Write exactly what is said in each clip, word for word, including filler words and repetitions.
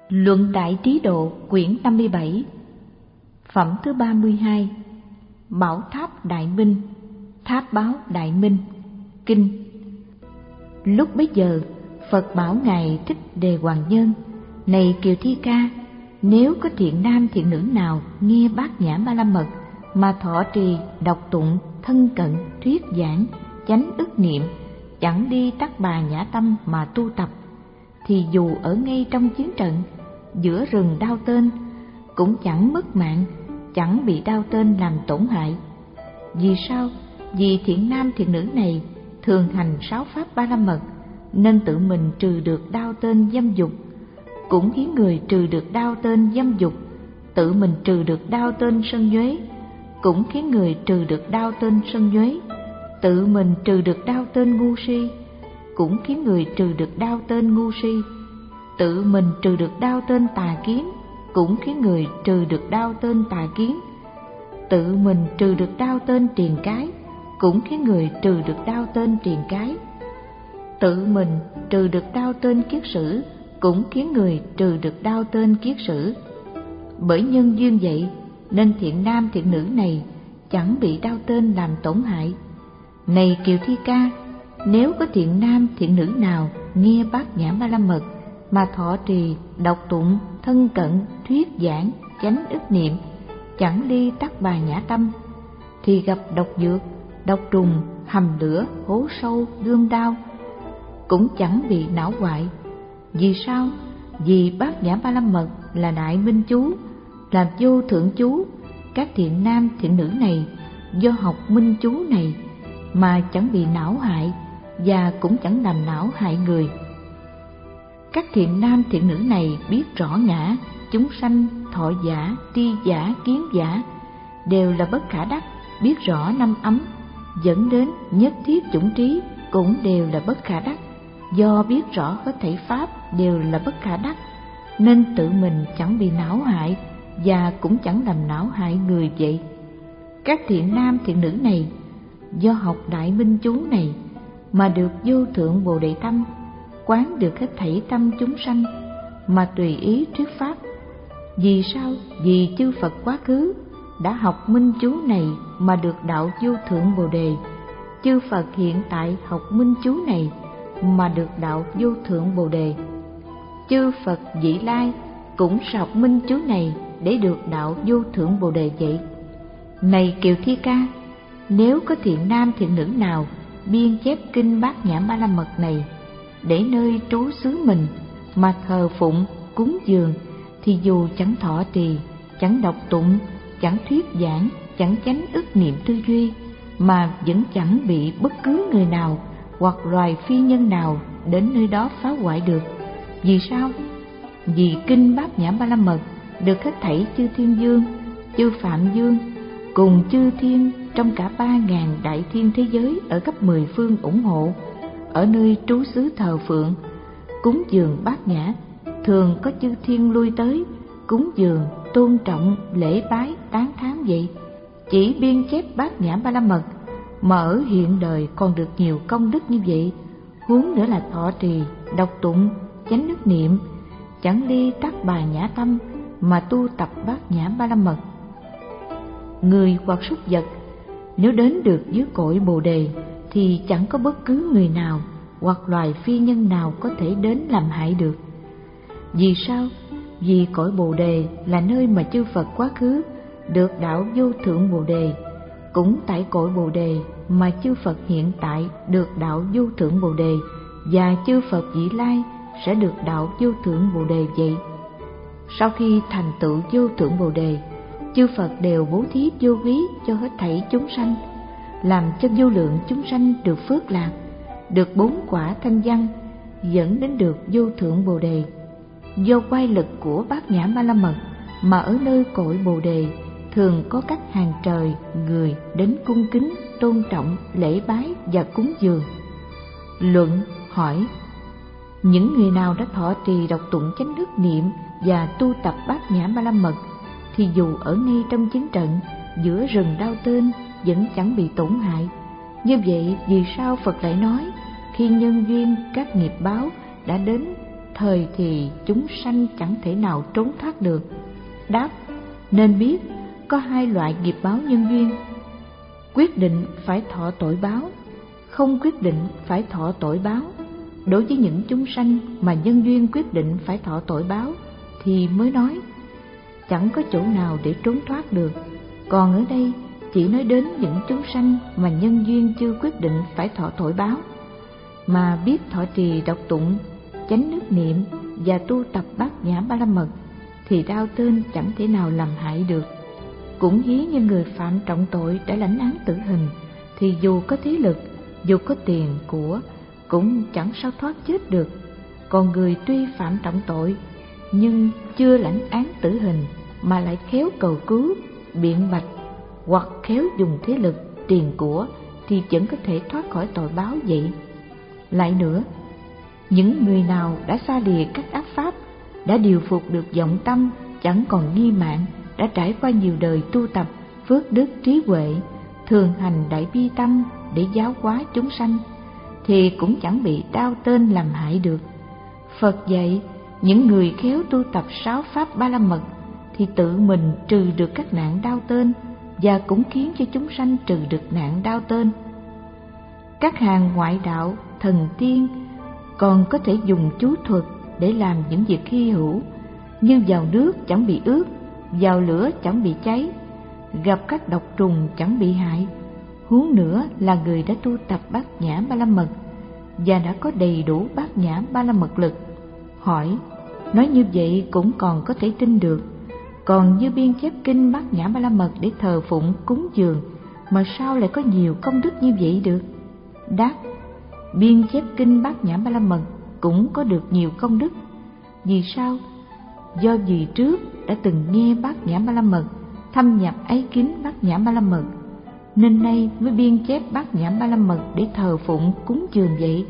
Luận Đại Trí Độ quyển năm mươi bảy, phẩm thứ ba mươi hai. Bảo Tháp Đại Minh, Tháp Báo Đại Minh. Kinh. Lúc bấy giờ, Phật bảo Ngài Thích Đề Hoàng Nhân: Này Kiều Thi Ca, nếu có thiện nam thiện nữ nào nghe Bát Nhã Ba La Mật mà thọ trì, đọc tụng, thân cận, thuyết giảng, chánh ức niệm, chẳng đi tắc bà nhã tâm mà tu tập, thì dù ở ngay trong chiến trận, giữa rừng đao tên, cũng chẳng mất mạng, chẳng bị đao tên làm tổn hại. Vì sao? Vì thiện nam thiện nữ này thường hành sáu pháp Ba La Mật, nên tự mình trừ được đao tên dâm dục, cũng khiến người trừ được đao tên dâm dục, tự mình trừ được đao tên sân nhuế, cũng khiến người trừ được đao tên sân nhuế, tự mình trừ được đao tên ngu si, cũng khiến người trừ được đao tên ngu si, tự mình trừ được đao tên tà kiến, cũng khiến người trừ được đao tên tà kiến, tự mình trừ được đao tên triền cái, cũng khiến người trừ được đao tên triền cái, tự mình trừ được đao tên kiết sử, cũng khiến người trừ được đao tên kiết sử. Bởi nhân duyên vậy nên thiện nam thiện nữ này chẳng bị đao tên làm tổn hại. Này Kiều Thi Ca, nếu có thiện nam thiện nữ nào nghe Bát Nhã Ba La Mật mà thọ trì, đọc tụng, thân cận, thuyết giảng, chánh ức niệm, chẳng đi tắc bà nhã tâm, thì gặp độc dược, độc trùng, hầm lửa, hố sâu, gươm đao, cũng chẳng bị não hoại. Vì sao? Vì Bát Nhã Ba La Mật là đại minh chú, là vô thượng chú. Các thiện nam thiện nữ này do học minh chú này mà chẳng bị não hại, và cũng chẳng làm não hại người. Các thiện nam thiện nữ này biết rõ ngã, chúng sanh, thọ giả, tri giả, kiến giả đều là bất khả đắc, biết rõ năm ấm dẫn đến nhất thiết chủng trí cũng đều là bất khả đắc. Do biết rõ hết thảy pháp đều là bất khả đắc, nên tự mình chẳng bị não hại, và cũng chẳng làm não hại người vậy. Các thiện nam thiện nữ này do học đại minh chú này mà được vô thượng bồ đề tâm, quán được hết thảy tâm chúng sanh mà tùy ý thuyết pháp. Vì sao? Vì chư Phật quá khứ đã học minh chú này mà được đạo vô thượng bồ đề. Chư Phật hiện tại học minh chú này mà được đạo vô thượng bồ đề. Chư Phật vị lai cũng sẽ học minh chú này để được đạo vô thượng bồ đề vậy. Này Kiều Thi Ca, nếu có thiện nam thiện nữ nào biên chép kinh Bát Nhã Ba La Mật này để nơi trú xứ mình mà thờ phụng, cúng dường, thì dù chẳng thọ trì, chẳng đọc tụng, chẳng thuyết giảng, chẳng chánh ức niệm tư duy, mà vẫn chẳng bị bất cứ người nào hoặc loài phi nhân nào đến nơi đó phá hoại được. Vì sao? Vì kinh Bát Nhã Ba La Mật được hết thảy chư thiên vương, chư phạm vương cùng chư thiên trong cả ba ngàn đại thiên thế giới ở khắp mười phương ủng hộ, ở nơi trú xứ thờ phượng, cúng dường Bát Nhã. Thường có chư thiên lui tới cúng dường, tôn trọng, lễ bái, tán thán vậy. Chỉ biên chép Bát Nhã Ba La Mật mà ở hiện đời còn được nhiều công đức như vậy, huống nữa là thọ trì, đọc tụng, chánh ức niệm, chẳng ly tắc bà nhã tâm mà tu tập Bát Nhã Ba La Mật. Người hoặc súc vật nếu đến được dưới cội bồ đề thì chẳng có bất cứ người nào hoặc loài phi nhân nào có thể đến làm hại được. Vì sao? Vì cội bồ đề là nơi mà chư Phật quá khứ được đạo vô thượng bồ đề, cũng tại cội bồ đề mà chư Phật hiện tại được đạo vô thượng bồ đề, và chư Phật vị lai sẽ được đạo vô thượng bồ đề vậy. Sau khi thành tựu vô thượng bồ đề, chư Phật đều bố thí vô quý cho hết thảy chúng sanh, làm cho vô lượng chúng sanh được phước lạc, được bốn quả thanh văn, dẫn đến được vô thượng bồ đề. Do quay lực của Bát Nhã Ba La Mật mà ở nơi cội bồ đề thường có các hàng trời người đến cung kính, tôn trọng, lễ bái và cúng dường. Luận hỏi: những người nào đã thọ trì, đọc tụng, chánh ức niệm và tu tập Bát Nhã Ba La Mật thì dù ở ngay trong chiến trận, giữa rừng đao tên, vẫn chẳng bị tổn hại. Như vậy vì sao Phật lại nói khi nhân duyên các nghiệp báo đã đến thời thì chúng sanh chẳng thể nào trốn thoát được. Đáp: nên biết có hai loại nghiệp báo nhân duyên. Quyết định phải thọ tội báo, không quyết định phải thọ tội báo. Đối với những chúng sanh mà nhân duyên quyết định phải thọ tội báo thì mới nói chẳng có chỗ nào để trốn thoát được. Còn ở đây chỉ nói đến những chúng sanh mà nhân duyên chưa quyết định phải thọ tội báo, mà biết thọ trì đọc tụng chánh đức niệm và tu tập bát nhã ba la mật thì đao tên chẳng thể nào làm hại được. Cũng ví như người phạm trọng tội đã lãnh án tử hình thì dù có thế lực, dù có tiền của cũng chẳng sao thoát chết được. Còn người tuy phạm trọng tội nhưng chưa lãnh án tử hình mà lại khéo cầu cứu, biện bạch hoặc khéo dùng thế lực, tiền của thì vẫn có thể thoát khỏi tội báo vậy. Lại nữa, những người nào đã xa lìa các ác pháp, đã điều phục được vọng tâm, chẳng còn nghi mạn, đã trải qua nhiều đời tu tập phước đức trí huệ, thường hành đại bi tâm để giáo hóa chúng sanh, thì cũng chẳng bị đao tên làm hại được. Phật dạy những người khéo tu tập sáu pháp ba la mật thì tự mình trừ được các nạn đao tên và cũng khiến cho chúng sanh trừ được nạn đao tên. Các hàng ngoại đạo, thần tiên còn có thể dùng chú thuật để làm những việc hy hữu, như vào nước chẳng bị ướt, vào lửa chẳng bị cháy, gặp các độc trùng chẳng bị hại. Huống nữa là người đã tu tập bát nhã ba la mật và đã có đầy đủ bát nhã ba la mật lực. Hỏi, nói như vậy cũng còn có thể tin được. Còn như biên chép kinh bát nhã ba la mật để thờ phụng cúng dường mà sao lại có nhiều công đức như vậy được? Đáp, biên chép kinh bát nhã ba la mật cũng có được nhiều công đức. Vì sao? Do vì trước đã từng nghe bát nhã ba la mật, thâm nhập ái kính bát nhã ba la mật, nên nay mới biên chép bát nhã ba la mật để thờ phụng cúng dường vậy.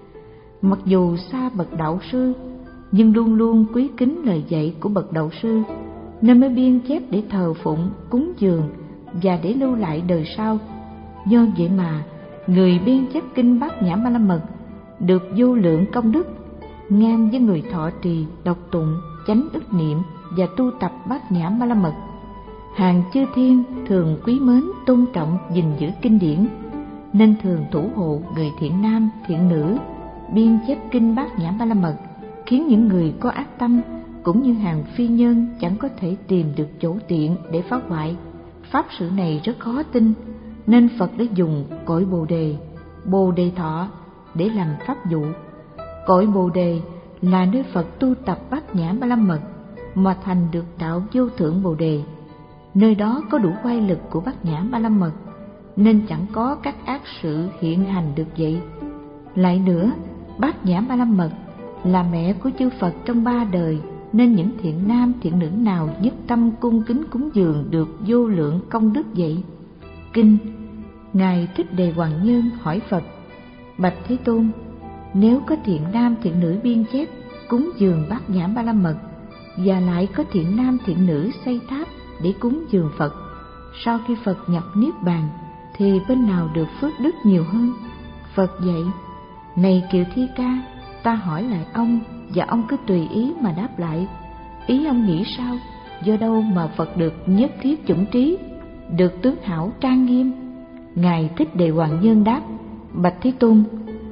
Mặc dù xa bậc đạo sư nhưng luôn luôn quý kính lời dạy của bậc đạo sư, nên mới biên chép để thờ phụng cúng dường và để lưu lại đời sau. Do vậy mà người biên chép kinh bát nhã ba la mật được vô lượng công đức, ngang với người thọ trì đọc tụng chánh ức niệm và tu tập bát nhã ba la mật. Hàng chư thiên thường quý mến tôn trọng gìn giữ kinh điển, nên thường thủ hộ người thiện nam thiện nữ biên chép kinh bát nhã ba la mật, khiến những người có ác tâm cũng như hàng phi nhân chẳng có thể tìm được chỗ tiện để phá hoại. Pháp sự này rất khó tin, nên Phật đã dùng cội Bồ đề, Bồ đề thọ để làm pháp dụ. Cội Bồ đề là nơi Phật tu tập bát nhã ba la mật mà thành được đạo vô thượng Bồ đề. Nơi đó có đủ oai lực của bát nhã ba la mật, nên chẳng có các ác sự hiện hành được vậy. Lại nữa, bát nhã ba la mật là mẹ của chư Phật trong ba đời, nên những thiện nam thiện nữ nào nhất tâm cung kính cúng dường được vô lượng công đức vậy. Kinh Ngài Thích Đề Hoàng Nhân hỏi Phật: Bạch Thế Tôn, nếu có thiện nam thiện nữ biên chép cúng dường bát nhã ba la mật, và lại có thiện nam thiện nữ xây tháp để cúng dường Phật, sau khi Phật nhập niết bàn thì bên nào được phước đức nhiều hơn? Phật dạy: Này Kiều Thi Ca, ta hỏi lại ông và ông cứ tùy ý mà đáp lại. Ý ông nghĩ sao? Do đâu mà Phật được nhất thiết chủng trí, được tướng hảo trang nghiêm? Ngài Thích Đề Hoàng Nhân đáp: Bạch Thế Tôn,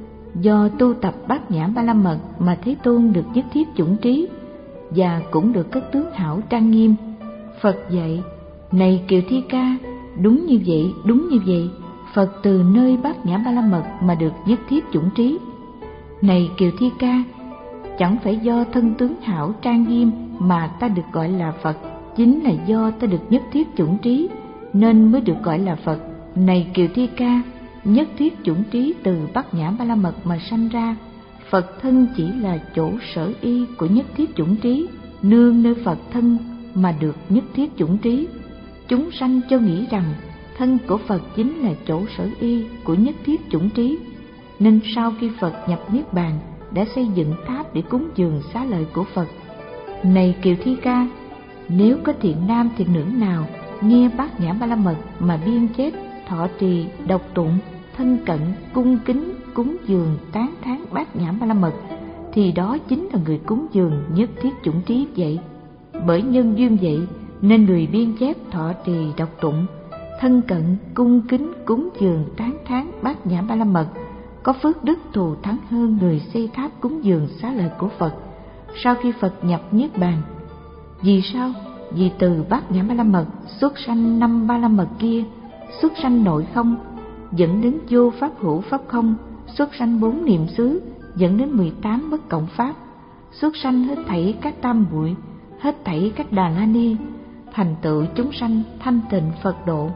do tu tập bát nhã ba la mật mà Thế Tôn được nhất thiết chủng trí và cũng được các tướng hảo trang nghiêm. Phật dạy: Này Kiều Thi Ca, đúng như vậy, đúng như vậy. Phật từ nơi bát nhã ba la mật mà được nhất thiết chủng trí. Này Kiều Thi Ca, chẳng phải do thân tướng hảo trang nghiêm mà ta được gọi là Phật, chính là do ta được nhất thiết chủng trí nên mới được gọi là Phật. Này Kiều Thi Ca, nhất thiết chủng trí từ bát nhã ba la mật mà sanh ra. Phật thân chỉ là chỗ sở y của nhất thiết chủng trí, nương nơi Phật thân mà được nhất thiết chủng trí. Chúng sanh cho nghĩ rằng thân của Phật chính là chỗ sở y của nhất thiết chủng trí, nên sau khi Phật nhập niết bàn đã xây dựng tháp để cúng dường xá lợi của Phật. Này Kiều Thi Ca, nếu có thiện nam thiện nữ nào nghe bát nhã ba la mật mà biên chép, thọ trì, đọc tụng, thân cận, cung kính, cúng dường, tán thán bát nhã ba la mật, thì đó chính là người cúng dường nhất thiết chủng trí vậy. Bởi nhân duyên vậy nên người biên chép thọ trì đọc tụng, thân cận cung kính cúng dường tán thán bát nhã ba la mật có phước đức thù thắng hơn người xây tháp cúng dường xá lợi của Phật sau khi Phật nhập niết bàn. Vì sao? Vì từ bát nhã ba la mật xuất sanh năm ba la mật kia, xuất sanh nội không dẫn đến vô pháp hữu pháp không, xuất sanh bốn niệm xứ dẫn đến mười tám bất cộng pháp, xuất sanh hết thảy các tam muội, hết thảy các đà la ni, thành tựu chúng sanh thanh tịnh Phật độ.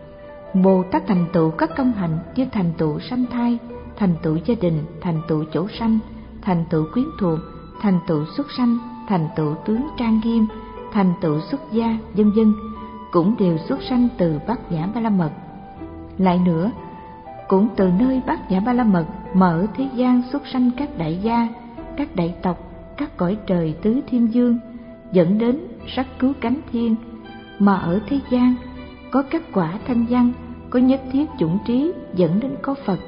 Bồ Tát thành tựu các công hạnh như thành tựu sanh thai, thành tựu gia đình, thành tựu chỗ sanh, thành tựu quyến thuộc, thành tựu xuất sanh, thành tựu tướng trang nghiêm, thành tựu xuất gia, vân vân, cũng đều xuất sanh từ bát nhã ba la mật. Lại nữa, cũng từ nơi bát nhã ba la mật mà ở thế gian xuất sanh các đại gia, các đại tộc, các cõi trời tứ thiên dương, dẫn đến sắc cứu cánh thiên, mà ở thế gian có các quả thanh văn, có nhất thiết chủng trí, dẫn đến có Phật.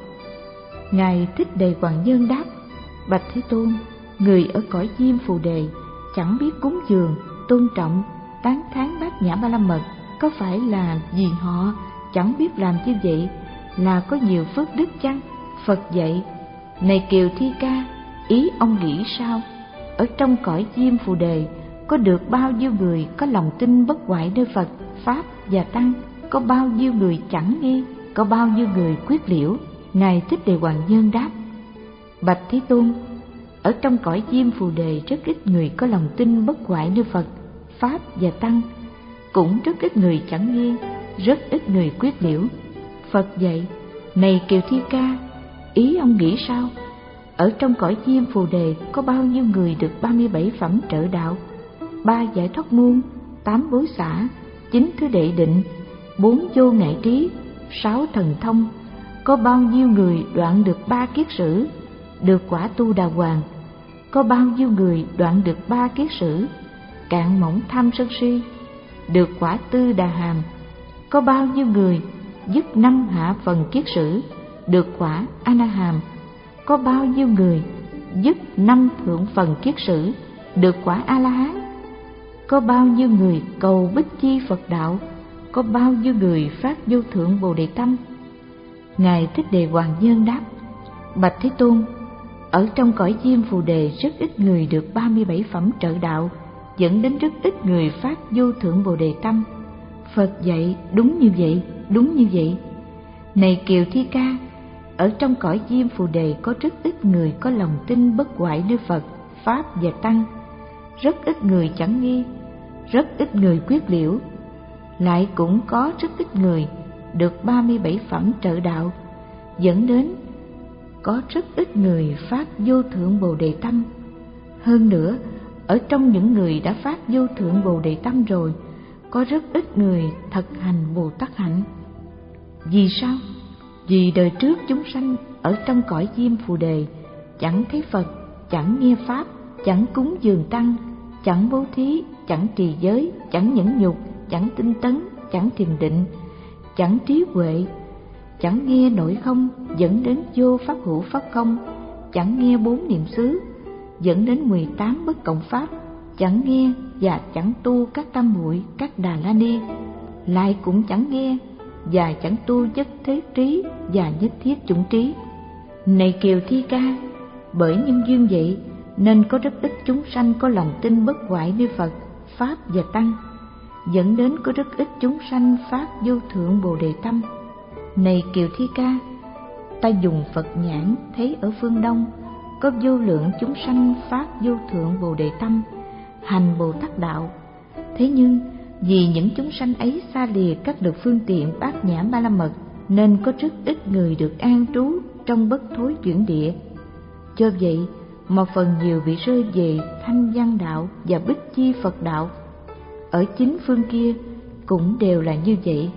Ngài Thích Đề Hoàng Nhân đáp: Bạch Thế Tôn, người ở cõi Diêm Phù Đề chẳng biết cúng dường, tôn trọng, tán thán bát nhã ba la mật, có phải là vì họ chẳng biết làm như vậy là có nhiều phước đức chăng? Phật dạy: Này Kiều Thi Ca, ý ông nghĩ sao? Ở trong cõi Diêm Phù Đề có được bao nhiêu người có lòng tin bất hoại nơi Phật, Pháp và Tăng? Có bao nhiêu người chẳng nghi? Có bao nhiêu người quyết liễu? Ngài Thích Đề Hoàng Nhân đáp: Bạch Thế Tôn, ở trong cõi Diêm Phù Đề rất ít người có lòng tin bất hoại nơi Phật, Pháp và Tăng, cũng rất ít người chẳng nghi, rất ít người quyết liễu. Phật dạy: Này Kiều Thi Ca, ý ông nghĩ sao? Ở trong cõi Diêm Phù Đề có bao nhiêu người được ba mươi bảy phẩm trợ đạo, ba giải thoát môn, tám bối xả, chín thứ đệ định, bốn vô ngại trí, sáu thần thông? Có bao nhiêu người đoạn được ba kiết sử, được quả tu đà hoàng? Có bao nhiêu người đoạn được ba kiết sử, cạn mỏng tham sân si, được quả tư đà hàm? Có bao nhiêu người dứt năm hạ phần kiết sử, được quả a na hàm? Có bao nhiêu người dứt năm thượng phần kiết sử, được quả a la hán? Có bao nhiêu người cầu bích chi Phật đạo? Có bao nhiêu người phát vô thượng bồ đề tâm? Ngài Thích Đề Hoàng Nhân đáp: Bạch Thế Tôn, ở trong cõi Diêm Phù Đề rất ít người được ba mươi bảy phẩm trợ đạo, dẫn đến rất ít người phát vô thượng bồ đề tâm. Phật dạy: Đúng như vậy, đúng như vậy. Này Kiều Thi Ca, ở trong cõi Diêm Phù Đề có rất ít người có lòng tin bất hoại nơi Phật, Pháp và Tăng, rất ít người chẳng nghi, rất ít người quyết liễu. Lại cũng có rất ít người được ba mươi bảy phẩm trợ đạo, dẫn đến có rất ít người phát vô thượng bồ đề tâm. Hơn nữa, ở trong những người đã phát vô thượng bồ đề tâm rồi, có rất ít người thực hành Bồ Tát hạnh. Vì sao? Vì đời trước chúng sanh ở trong cõi Diêm Phù Đề chẳng thấy Phật, chẳng nghe Pháp, chẳng cúng dường Tăng, chẳng bố thí, chẳng trì giới, chẳng nhẫn nhục, chẳng tinh tấn, chẳng thiền định, chẳng trí huệ, chẳng nghe nội không, dẫn đến vô pháp hữu pháp không, chẳng nghe bốn niệm xứ, dẫn đến mười tám bất cộng pháp, chẳng nghe và chẳng tu các tam muội, các đà la ni, lại cũng chẳng nghe và chẳng tu nhất thế trí và nhất thiết chủng trí. Này Kiều Thi Ca, bởi nhân duyên vậy nên có rất ít chúng sanh có lòng tin bất hoại nơi Phật, Pháp và Tăng, dẫn đến có rất ít chúng sanh phát vô thượng bồ đề tâm. Này Kiều Thi Ca, ta dùng Phật nhãn thấy ở phương Đông có vô lượng chúng sanh phát vô thượng bồ đề tâm, hành Bồ Tát đạo. Thế nhưng vì những chúng sanh ấy xa lìa các được phương tiện bát nhã ba la mật, nên có rất ít người được an trú trong bất thối chuyển địa. Do vậy mà phần nhiều bị rơi về thanh văn đạo và bích chi Phật đạo. Ở chính phương kia cũng đều là như vậy.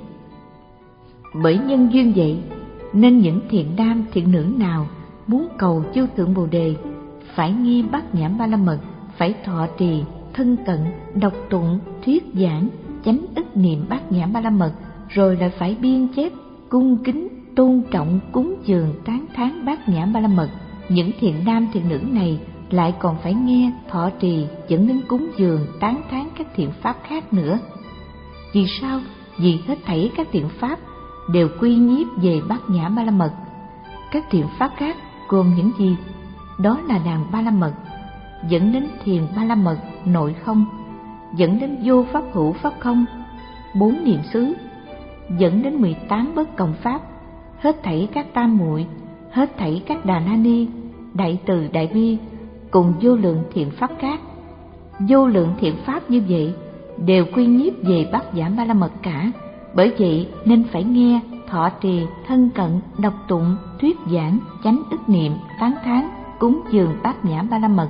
Bởi nhân duyên vậy nên những thiện nam thiện nữ nào muốn cầu vô thượng bồ đề phải nghe bát nhã ba la mật, phải thọ trì, thân cận, đọc tụng, thuyết giảng, chánh ức niệm bát nhã ba la mật, rồi lại phải biên chép, cung kính, tôn trọng, cúng dường, tán thán bát nhã ba la mật. Những thiện nam thiện nữ này lại còn phải nghe, thọ trì, dẫn đến cúng dường, tán thán các thiện pháp khác nữa. Vì sao? Vì hết thảy các thiện pháp đều quy nhiếp về Bát Nhã Ba La Mật. Các thiện pháp khác gồm những gì? Đó là đàn Ba La Mật, dẫn đến thiền Ba La Mật nội không, dẫn đến vô pháp hữu pháp không, bốn niệm xứ, dẫn đến mười tám bất cộng pháp, hết thảy các tam muội, hết thảy các đà na ni, đại từ đại bi, cùng vô lượng thiện pháp khác. Vô lượng thiện pháp như vậy đều quy nhiếp về Bát Nhã Ba La Mật cả. Bởi vậy nên phải nghe, thọ trì, thân cận, đọc tụng, thuyết giảng, chánh ức niệm, tán thán, cúng dường Bát Nhã Ba La Mật.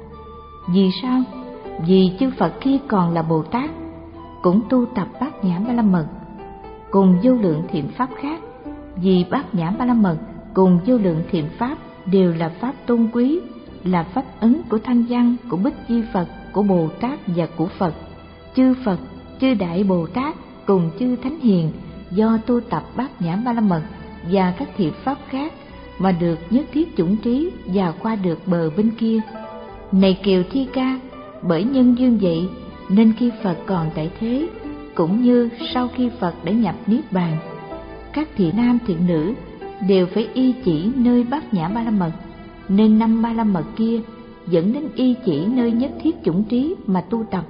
Vì sao? Vì chư Phật khi còn là Bồ Tát cũng tu tập Bát Nhã Ba La Mật cùng vô lượng thiện pháp khác. Vì Bát Nhã Ba La Mật cùng vô lượng thiện pháp đều là pháp tôn quý, là pháp ấn của Thanh Văn, của Bích Chi Phật, của Bồ Tát và của Phật. Chư Phật, chư Đại Bồ Tát cùng chư Thánh Hiền do tu tập Bát Nhã Ba La Mật và các thiện pháp khác mà được nhất thiết chủng trí và qua được bờ bên kia. Này Kiều Thi Ca, bởi nhân duyên vậy nên khi Phật còn tại thế, cũng như sau khi Phật đã nhập Niết Bàn, các thiện nam thiện nữ đều phải y chỉ nơi Bát Nhã Ba La Mật, nên năm Ba La Mật kia dẫn đến y chỉ nơi nhất thiết chủng trí mà tu tập.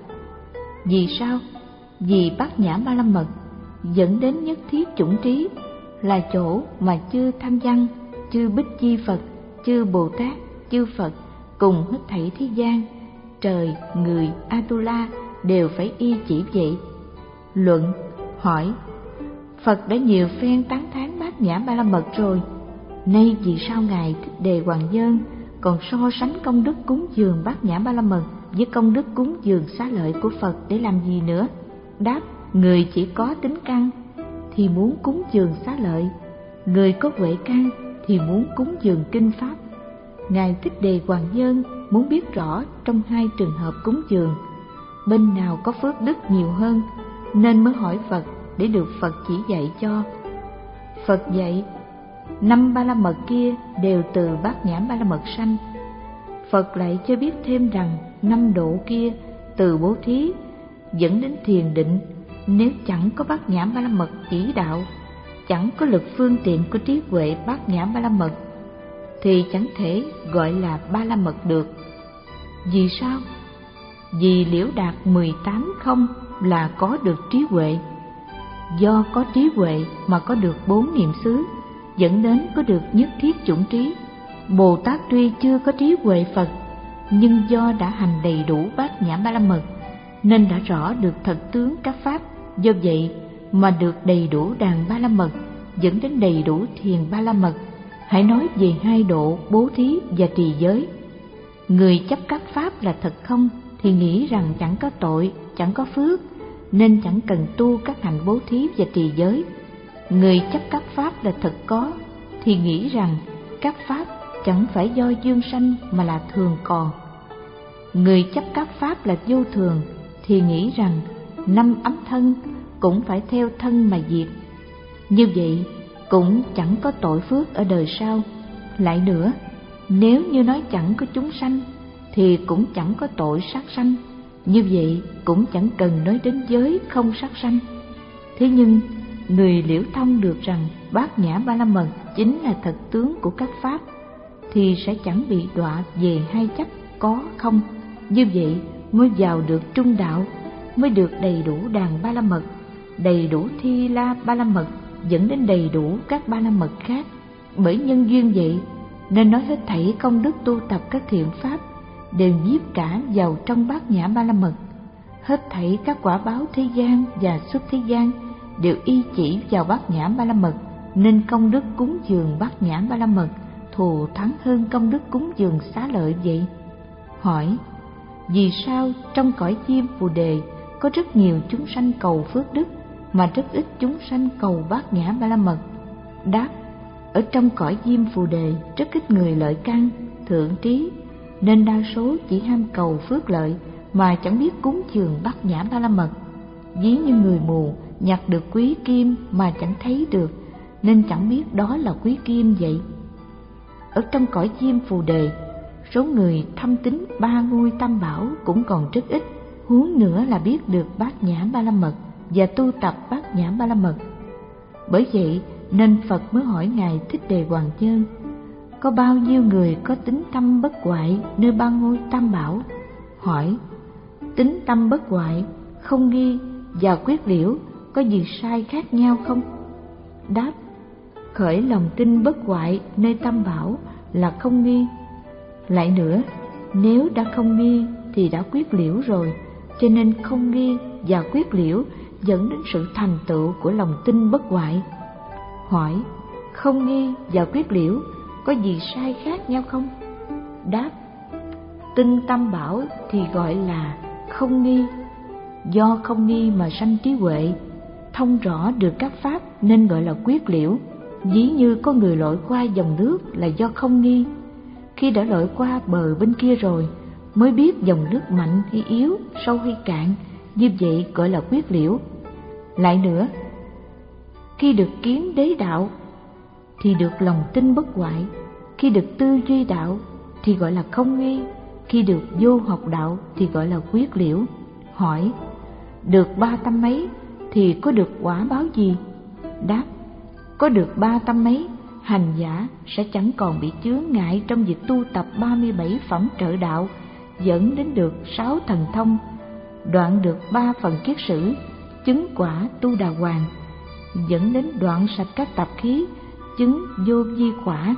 Vì sao? Vì Bát Nhã Ba La Mật dẫn đến nhất thiết chủng trí là chỗ mà chư Thanh Văn, chư Bích Chi Phật, chư Bồ Tát, chư Phật cùng hết thảy thế gian, trời, người, Atula đều phải y chỉ vậy. Luận: hỏi, Phật đã nhiều phen tán thán Bát Nhã Ba La Mật rồi, nay vì sao Ngài Thích Đề Hoàng Nhân còn so sánh công đức cúng dường Bát Nhã Ba La Mật với công đức cúng dường xá lợi của Phật để làm gì nữa? Đáp: người chỉ có tính căn thì muốn cúng dường xá lợi, người có huệ căn thì muốn cúng dường kinh pháp. Ngài Thích Đề Hoàng Nhân muốn biết rõ trong hai trường hợp cúng dường, bên nào có phước đức nhiều hơn, nên mới hỏi Phật để được Phật chỉ dạy cho. Phật dạy năm Ba La Mật kia đều từ Bát Nhã Ba La Mật sanh. Phật lại cho biết thêm rằng năm độ kia từ bố thí dẫn đến thiền định. Nếu chẳng có Bát Nhã Ba La Mật chỉ đạo, chẳng có lực phương tiện của trí huệ Bát Nhã Ba La Mật, thì chẳng thể gọi là Ba La Mật được. Vì sao? Vì liễu đạt mười tám không là có được trí huệ. Do có trí huệ mà có được bốn niệm xứ, dẫn đến có được nhất thiết chủng trí. Bồ Tát tuy chưa có trí huệ Phật, nhưng do đã hành đầy đủ Bát Nhã Ba La Mật nên đã rõ được thật tướng các pháp. Do vậy mà được đầy đủ đàn Ba La Mật, dẫn đến đầy đủ thiền Ba La Mật. Hãy nói về hai độ bố thí và trì giới. Người chấp các pháp là thật không thì nghĩ rằng chẳng có tội, chẳng có phước, nên chẳng cần tu các hạnh bố thí và trì giới. Người chấp các pháp là thật có thì nghĩ rằng các pháp chẳng phải do dương sanh mà là thường còn. Người chấp các pháp là vô thường thì nghĩ rằng năm ấm thân cũng phải theo thân mà diệt. Như vậy cũng chẳng có tội phước ở đời sau. Lại nữa, nếu như nói chẳng có chúng sanh thì cũng chẳng có tội sát sanh. Như vậy cũng chẳng cần nói đến giới không sát sanh. Thế nhưng người liễu thông được rằng Bát Nhã Ba La Mật chính là thật tướng của các pháp, thì sẽ chẳng bị đọa về hai chấp có không. Như vậy mới vào được trung đạo, mới được đầy đủ đàn Ba La Mật, đầy đủ Thi La Ba La Mật, dẫn đến đầy đủ các Ba La Mật khác. Bởi nhân duyên vậy nên nói hết thảy công đức tu tập các thiện pháp đều nhiếp cả vào trong Bát Nhã Ba La Mật. Hết thảy các quả báo thế gian và xuất thế gian đều y chỉ vào Bát Nhã Ba La Mật, nên công đức cúng dường Bát Nhã Ba La Mật thù thắng hơn công đức cúng dường xá lợi vậy. Hỏi: vì sao trong cõi Diêm Phù Đề có rất nhiều chúng sanh cầu phước đức mà rất ít chúng sanh cầu Bát Nhã Ba La Mật? Đáp: ở trong cõi Diêm Phù Đề rất ít người lợi căn, thượng trí, nên đa số chỉ ham cầu phước lợi mà chẳng biết cúng dường Bát Nhã Ba La Mật. Ví như người mù nhặt được quý kim mà chẳng thấy được, nên chẳng biết đó là quý kim vậy. Ở trong cõi Diêm Phù Đề, số người thâm tín ba ngôi tam bảo cũng còn rất ít, huống nữa là biết được Bát Nhã Ba La Mật và tu tập Bát Nhã Ba La Mật. Bởi vậy nên Phật mới hỏi Ngài Thích Đề Hoàng Nhân: có bao nhiêu người có tính tâm bất hoại nơi ba ngôi tam bảo? Hỏi: tính tâm bất hoại, không nghi và quyết liễu có gì sai khác nhau không? Đáp: khởi lòng tin bất hoại nơi tam bảo là không nghi. Lại nữa, nếu đã không nghi thì đã quyết liễu rồi, cho nên không nghi và quyết liễu dẫn đến sự thành tựu của lòng tin bất hoại. Hỏi: không nghi và quyết liễu có gì sai khác nhau không? Đáp: tin tam bảo thì gọi là không nghi, do không nghi mà sanh trí huệ, thông rõ được các pháp nên gọi là quyết liễu. Ví như có người lội qua dòng nước là do không nghi, khi đã lội qua bờ bên kia rồi mới biết dòng nước mạnh hay yếu, sâu hay cạn, như vậy gọi là quyết liễu. Lại nữa, khi được kiến đế đạo thì được lòng tin bất hoại, khi được tư duy đạo thì gọi là không nghi, khi được vô học đạo thì gọi là quyết liễu. Hỏi: được ba tâm ấy thì có được quả báo gì? Đáp: có được ba tâm ấy, hành giả sẽ chẳng còn bị chướng ngại trong việc tu tập ba mươi bảy phẩm trợ đạo, dẫn đến được sáu thần thông, đoạn được ba phần kiết sử, chứng quả tu đà hoàng, dẫn đến đoạn sạch các tạp khí, chứng vô vi quả.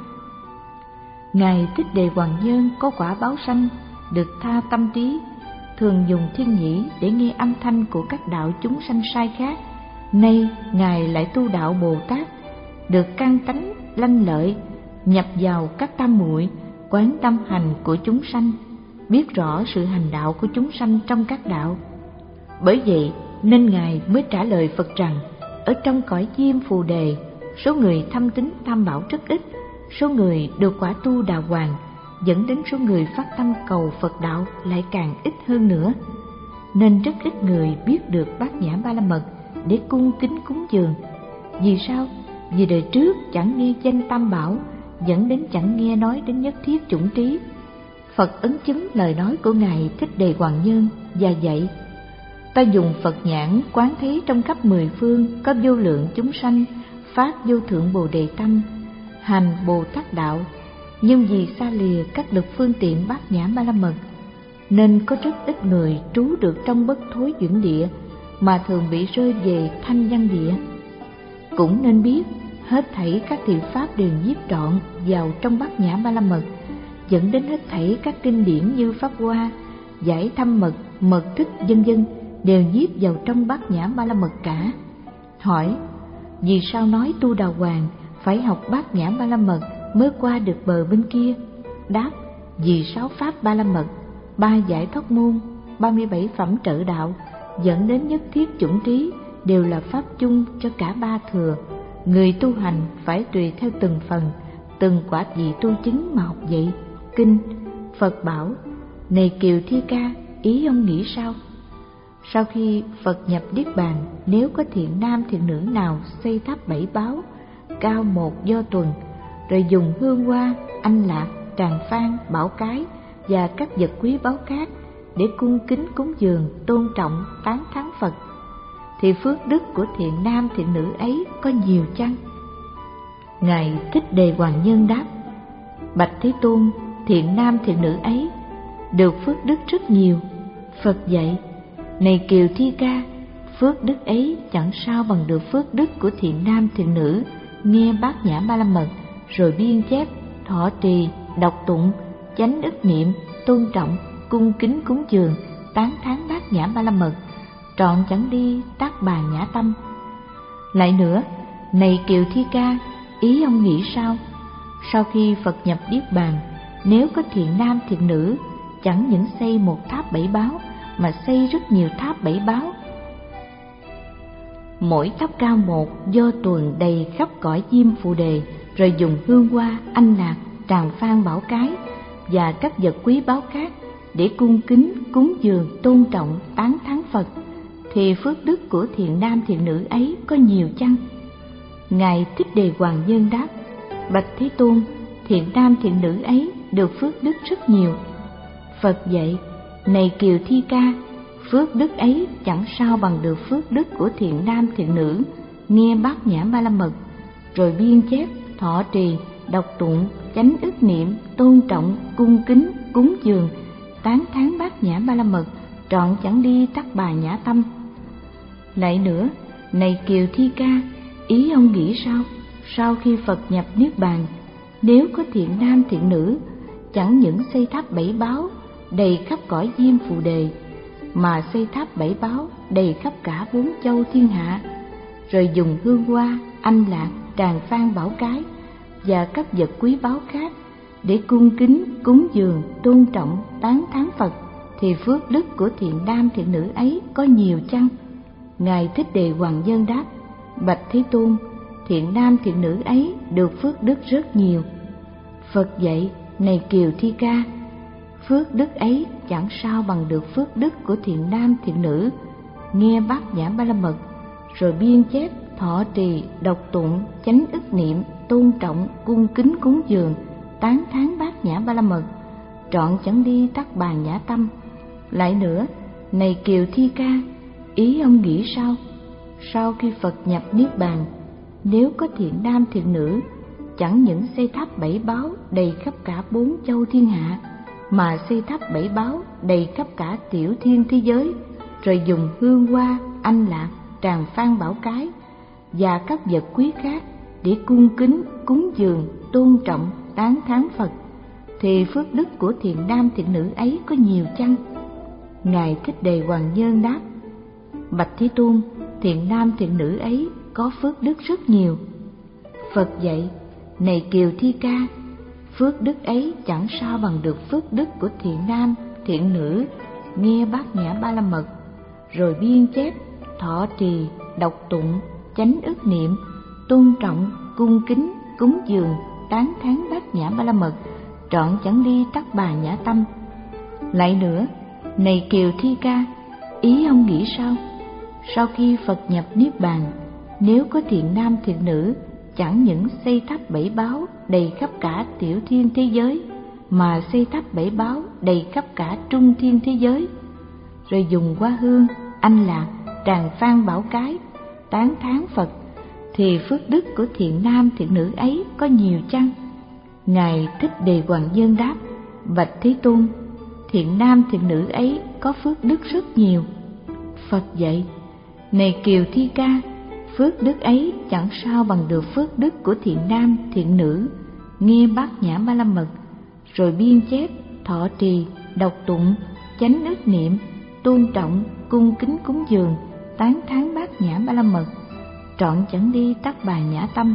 Ngài Thích Đề Hoàng Nhân có quả báo sanh, được tha tâm trí, thường dùng thiên nhĩ để nghe âm thanh của các đạo chúng sanh sai khác. Nay Ngài lại tu đạo Bồ Tát, được căn tánh lanh lợi, nhập vào các tam muội, quán tâm hành của chúng sanh, biết rõ sự hành đạo của chúng sanh trong các đạo. Bởi vậy nên Ngài mới trả lời Phật rằng: ở trong cõi Diêm Phù Đề, số người thâm tín tam bảo rất ít, số người được quả tu đà hoàng, dẫn đến số người phát tâm cầu Phật đạo lại càng ít hơn nữa. Nên rất ít người biết được Bát Nhã Ba La Mật để cung kính cúng dường. Vì sao? Vì đời trước chẳng nghe danh tam bảo, dẫn đến chẳng nghe nói đến nhất thiết chủng trí. Phật ấn chứng lời nói của Ngài Thích Đề Hoàng Nhân và dạy: ta dùng Phật nhãn quán thấy trong khắp mười phương có vô lượng chúng sanh phát vô thượng Bồ Đề tâm, hành Bồ Tát đạo, nhưng vì xa lìa các lực phương tiện Bát Nhã Ba La Mật, nên có rất ít người trú được trong bất thối chuyển địa, mà thường bị rơi về thanh văn địa. Cũng nên biết hết thảy các thiện pháp đều nhiếp trọn vào trong Bát Nhã Ba La Mật, dẫn đến hết thảy các kinh điển như Pháp Hoa, Giải Thâm Mật, Mật Thích vân vân đều nhiếp vào trong Bát Nhã Ba La Mật cả. Hỏi: vì sao nói tu đà hoàng phải học Bát Nhã Ba La Mật mới qua được bờ bên kia? Đáp: vì sáu pháp Ba La Mật, ba giải thoát môn, ba mươi bảy phẩm trợ đạo, dẫn đến nhất thiết chủng trí đều là pháp chung cho cả ba thừa. Người tu hành phải tùy theo từng phần, từng quả vị tu chứng mà học vậy. Kinh Phật bảo: này Kiều Thi Ca, ý ông nghĩ sao? Sau khi Phật nhập Niết Bàn, nếu có thiện nam thiện nữ nào xây tháp bảy báo, cao một do tuần, rồi dùng hương hoa, anh lạc, tràng phan, bảo cái và các vật quý báu khác để cung kính cúng dường, tôn trọng, tán thán Phật, thì phước đức của thiện nam thiện nữ ấy có nhiều chăng? Ngài Thích Đề Hoàng Nhân đáp: bạch Thế Tôn, thiện nam thiện nữ ấy được phước đức rất nhiều. Phật dạy: này Kiều Thi Ca, phước đức ấy chẳng sao bằng được phước đức của thiện nam thiện nữ nghe Bát Nhã Ba La Mật, rồi biên chép, thọ trì, đọc tụng, chánh ức niệm, tôn trọng, cung kính cúng dường, tán thán Bát Nhã Ba La Mật, trọn chẳng đi tác bà nhã tâm. Lại nữa, này Kiều Thi Ca, ý ông nghĩ sao? Sau khi Phật nhập Niết Bàn, nếu có thiện nam thiện nữ chẳng những xây một tháp bảy báo mà xây rất nhiều tháp bảy báo, mỗi tháp cao một do tuần đầy khắp cõi Diêm Phù Đề, rồi dùng hương hoa, anh lạc, tràng phan, bảo cái và các vật quý báu khác để cung kính cúng dường, tôn trọng, tán thán Phật, thì phước đức của thiện nam thiện nữ ấy có nhiều chăng? Ngài Thích Đề Hoàng Nhân đáp: bạch Thế Tôn, thiện nam thiện nữ ấy được phước đức rất nhiều. Phật dạy: này Kiều Thi Ca, phước đức ấy chẳng sao bằng được phước đức của thiện nam thiện nữ nghe bát nhã ba la mật, rồi biên chép, thọ trì, đọc tụng, chánh ức niệm, tôn trọng, cung kính, cúng dường, tán thán bát nhã ba la mật, trọn chẳng đi tắc bà nhã tâm. Lại nữa, này Kiều Thi Ca, ý ông nghĩ sao? Sau khi Phật nhập niết bàn, nếu có thiện nam thiện nữ, chẳng những xây tháp bảy báu đầy khắp cõi diêm phù đề, mà xây tháp bảy báu đầy khắp cả bốn châu thiên hạ, rồi dùng hương hoa, anh lạc, tràng phan bảo cái và các vật quý báu khác để cung kính, cúng dường, tôn trọng, tán thán Phật, thì phước đức của thiện nam thiện nữ ấy có nhiều chăng? Ngài Thích Đề Hoàng Nhân đáp: bạch Thế Tôn, thiện nam thiện nữ ấy được phước đức rất nhiều. Phật dạy: này Kiều Thi Ca, phước đức ấy chẳng sao bằng được phước đức của thiện nam thiện nữ nghe bát nhã ba la mật, rồi biên chép, thọ trì, đọc tụng, chánh ức niệm, tôn trọng, cung kính cúng dường, tán thán bát nhã ba la mật, trọn chẳng đi tắc bà nhã tâm. Lại nữa, này Kiều Thi Ca, ý ông nghĩ sao? Sau khi Phật nhập niết bàn, nếu có thiện nam thiện nữ, chẳng những xây tháp bảy báu đầy khắp cả bốn châu thiên hạ, mà xây tháp bảy báu đầy khắp cả tiểu thiên thế giới, rồi dùng hương hoa, anh lạc, tràng phan bảo cái và các vật quý khác để cung kính, cúng dường, tôn trọng, tán thán Phật, thì phước đức của thiện nam thiện nữ ấy có nhiều chăng? Ngài Thích Đề Hoàng Nhân đáp: bạch Thế Tôn, thiện nam thiện nữ ấy có phước đức rất nhiều. Phật dạy: này Kiều Thi Ca, phước đức ấy chẳng sao bằng được phước đức của thiện nam thiện nữ nghe bát nhã ba la mật, rồi biên chép, thọ trì, đọc tụng, chánh ức niệm, tôn trọng, cung kính, cúng dường, tán thán bát nhã ba la mật, trọn chẳng đi tắc bà nhã tâm. Lại nữa, này Kiều Thi Ca, ý ông nghĩ sao? Sau khi Phật nhập niết bàn, nếu có thiện nam thiện nữ, chẳng những xây tháp bảy báu đầy khắp cả tiểu thiên thế giới, mà xây tháp bảy báu đầy khắp cả trung thiên thế giới, rồi dùng hoa hương, anh lạc, tràng phan bảo cái, tán thán Phật, thì phước đức của thiện nam thiện nữ ấy có nhiều chăng? Ngài Thích Đề Hoàng Nhân đáp: bạch Thế Tôn, thiện nam thiện nữ ấy có phước đức rất nhiều. Phật dạy: này Kiều Thi Ca, phước đức ấy chẳng sao bằng được phước đức của thiện nam thiện nữ nghe bát nhã ba la mật, rồi biên chép, thọ trì, đọc tụng, chánh ức niệm, tôn trọng, cung kính cúng dường, tán thán bát nhã ba la mật, trọn chẳng đi tắc bà nhã tâm.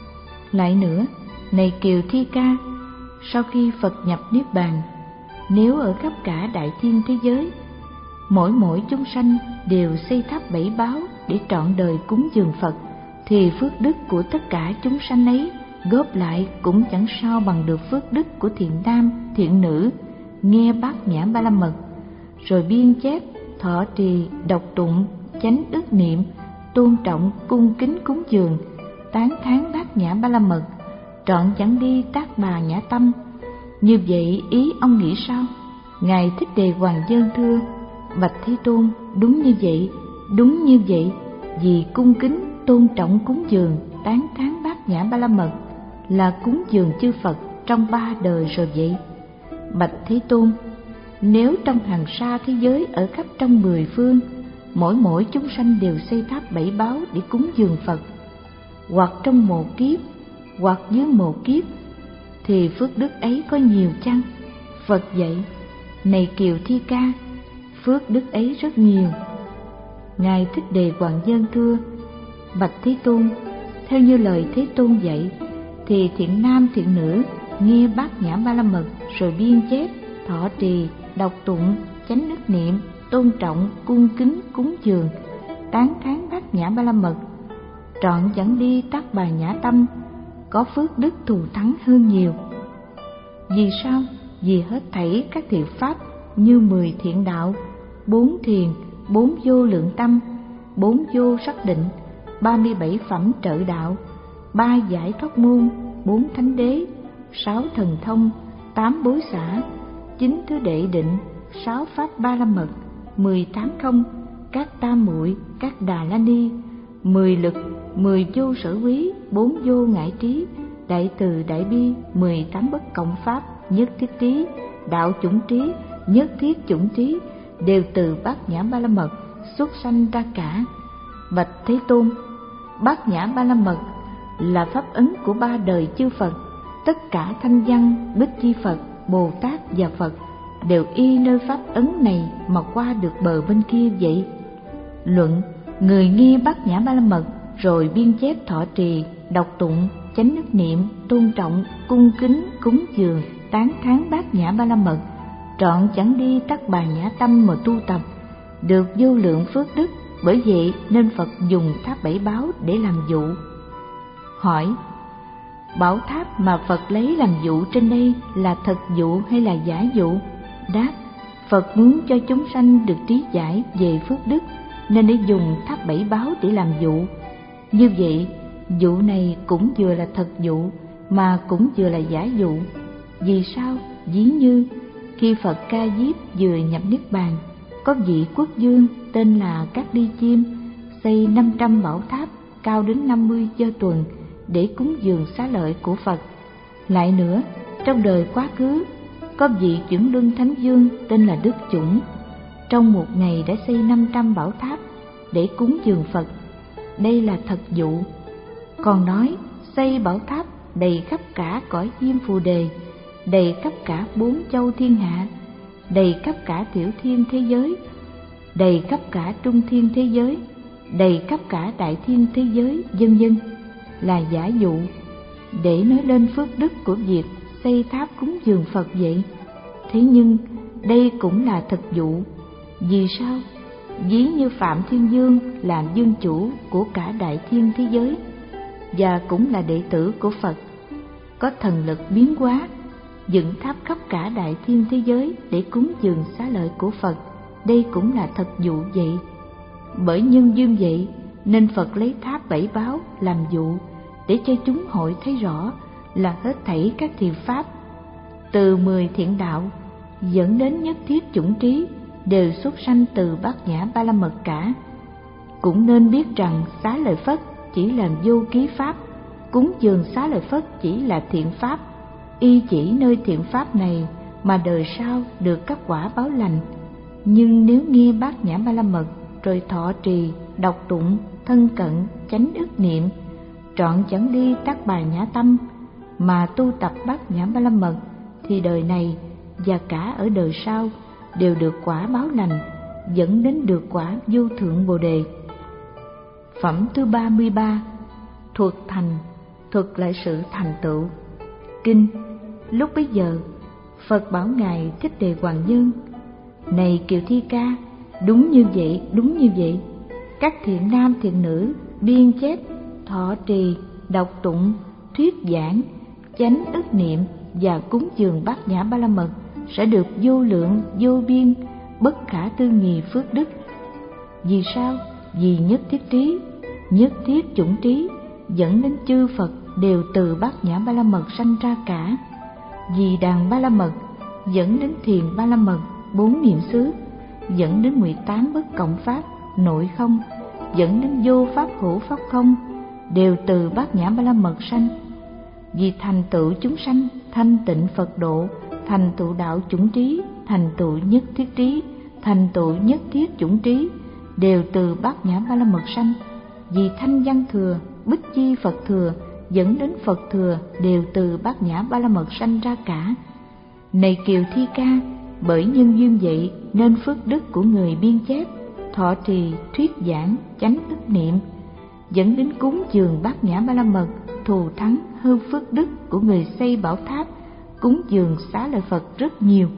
Lại nữa, này Kiều Thi Ca, sau khi Phật nhập niết bàn, nếu ở khắp cả đại thiên thế giới, mỗi mỗi chúng sanh đều xây tháp bảy báu để trọn đời cúng dường Phật, thì phước đức của tất cả chúng sanh ấy góp lại cũng chẳng sao bằng được phước đức của thiện nam thiện nữ nghe bát nhã ba la mật, rồi biên chép, thọ trì, đọc tụng, chánh ức niệm, tôn trọng, cung kính cúng dường, tán thán bát nhã ba la mật, trọn chẳng đi tác bà nhã tâm. Như vậy ý ông nghĩ sao? Ngài Thích Đề Hoàng Nhân thưa: bạch Thế Tôn, đúng như vậy, đúng như vậy. Vì cung kính, tôn trọng, cúng dường, tán thán bát nhã ba la mật là cúng dường chư Phật trong ba đời rồi vậy. Bạch Thế Tôn, nếu trong hàng sa thế giới ở khắp trong mười phương, mỗi mỗi chúng sanh đều xây tháp bảy báu để cúng dường Phật, hoặc trong một kiếp, hoặc dưới một kiếp, thì phước đức ấy có nhiều chăng? Phật dạy: này Kiều Thi Ca, phước đức ấy rất nhiều. Ngài Thích Đề Hoàng Nhân thưa: bạch Thế Tôn, theo như lời Thế Tôn dạy, thì thiện nam thiện nữ nghe bát nhã ba la mật, rồi biên chép, thọ trì, đọc tụng, chánh ức niệm, tôn trọng, cung kính cúng dường, tán thán bát nhã ba la mật, trọn chẳng đi tắc bà nhã tâm, có phước đức thù thắng hơn nhiều. Vì sao? Vì hết thảy các thiện pháp như mười thiện đạo, bốn thiền, bốn vô lượng tâm, bốn vô sắc định, ba mươi bảy phẩm trợ đạo, ba giải thoát môn, bốn thánh đế, sáu thần thông, tám bối xả, chín thứ đệ định, sáu pháp ba la mật, mười tám không, các tam muội, các đà la ni, mười lực, mười vô sở quý, bốn vô ngại trí, đại từ đại bi, mười tám bất cộng pháp, nhất thiết trí, đạo chủng trí, nhất thiết chủng trí, đều từ bát nhã ba la mật xuất sanh ra cả. Bạch Thế Tôn, bát nhã ba la mật là pháp ấn của ba đời chư Phật. Tất cả thanh văn, Bích Chi Phật, Bồ Tát và Phật đều y nơi pháp ấn này mà qua được bờ bên kia vậy. Luận: người nghe bát nhã ba la mật rồi biên chép thọ trì, đọc tụng, chánh đức niệm, tôn trọng, cung kính, cúng dường, tán thán bát nhã ba la mật, trọn chẳng đi tắc bà nhã tâm mà tu tập, được vô lượng phước đức. Bởi vậy nên Phật dùng tháp bảy báo để làm dụ. Hỏi: bảo tháp mà Phật lấy làm dụ trên đây là thật dụ hay là giả dụ? Đáp: Phật muốn cho chúng sanh được trí giải về phước đức nên để dùng tháp bảy báo để làm dụ. Như vậy, dụ này cũng vừa là thật dụ mà cũng vừa là giả dụ. Vì sao? Ví như khi Phật Ca Diếp vừa nhập niết bàn, có vị quốc vương tên là Cát Đi Chiêm xây năm trăm bảo tháp cao đến năm mươi do tuần để cúng dường xá lợi của Phật. Lại nữa, trong đời quá khứ, có vị chuyển luân thánh vương tên là Đức Chủng, trong một ngày đã xây năm trăm bảo tháp để cúng dường Phật. Đây là thật dụ. Còn nói xây bảo tháp đầy khắp cả cõi Diêm Phù Đề, đầy khắp cả bốn châu thiên hạ, đầy khắp cả tiểu thiên thế giới, đầy khắp cả trung thiên thế giới, đầy khắp cả đại thiên thế giới, vân vân, là giả dụ, để nói lên phước đức của việc xây tháp cúng dường Phật vậy. Thế nhưng đây cũng là thật dụ. Vì sao? Ví như Phạm Thiên Dương là vương chủ của cả đại thiên thế giới và cũng là đệ tử của Phật, có thần lực biến hóa, dựng tháp khắp cả đại thiên thế giới để cúng dường xá lợi của Phật. Đây cũng là thật dụ vậy. Bởi nhân duyên vậy nên Phật lấy tháp bảy báo làm dụ, để cho chúng hội thấy rõ là hết thảy các thiện pháp từ mười thiện đạo dẫn đến nhất thiết chủng trí đều xuất sanh từ bát nhã ba la mật cả. Cũng nên biết rằng xá lợi Phất chỉ là vô ký pháp, cúng dường xá lợi Phất chỉ là thiện pháp. Y chỉ nơi thiện pháp này mà đời sau được các quả báo lành. Nhưng nếu nghe bát nhã ba la mật rồi thọ trì, đọc tụng, thân cận, chánh ức niệm, trọn chẳng đi tắc bà nhã tâm mà tu tập bát nhã ba la mật, thì đời này và cả ở đời sau đều được quả báo lành, dẫn đến được quả vô thượng Bồ Đề. Phẩm thứ ba mươi ba. Thuật thành, thuật lại sự thành tựu. Kinh. Lúc bấy giờ Phật bảo ngài Thích Đề Hoàng Nhân: này Kiều Thi Ca, đúng như vậy, đúng như vậy. Các thiện nam thiện nữ biên chép, thọ trì, đọc tụng, thuyết giảng, chánh ức niệm và cúng dường bát nhã ba la mật sẽ được vô lượng vô biên bất khả tư nghì phước đức. Vì sao? Vì nhất thiết trí, nhất thiết chủng trí dẫn đến chư Phật đều từ bát nhã ba la mật sanh ra cả. Vì đàn ba la mật dẫn đến thiền ba la mật, bốn niệm xứ dẫn đến mười tám bất cộng pháp, nội không dẫn đến vô pháp hữu pháp không, đều từ bát nhã ba la mật sanh. Vì thành tựu chúng sanh, thanh tịnh Phật độ, thành tựu đạo chủng trí, thành tựu nhất thiết trí, thành tựu nhất thiết chủng trí đều từ bát nhã ba la mật sanh. Vì thanh văn thừa, Bích Chi Phật thừa dẫn đến Phật thừa đều từ bát nhã ba la mật sanh ra cả. Này Kiều Thi Ca, bởi nhân duyên vậy nên phước đức của người biên chép, thọ trì, thuyết giảng, chánh ức niệm dẫn đến cúng dường bát nhã ba la mật thù thắng hơn phước đức của người xây bảo tháp cúng dường xá lợi Phật rất nhiều,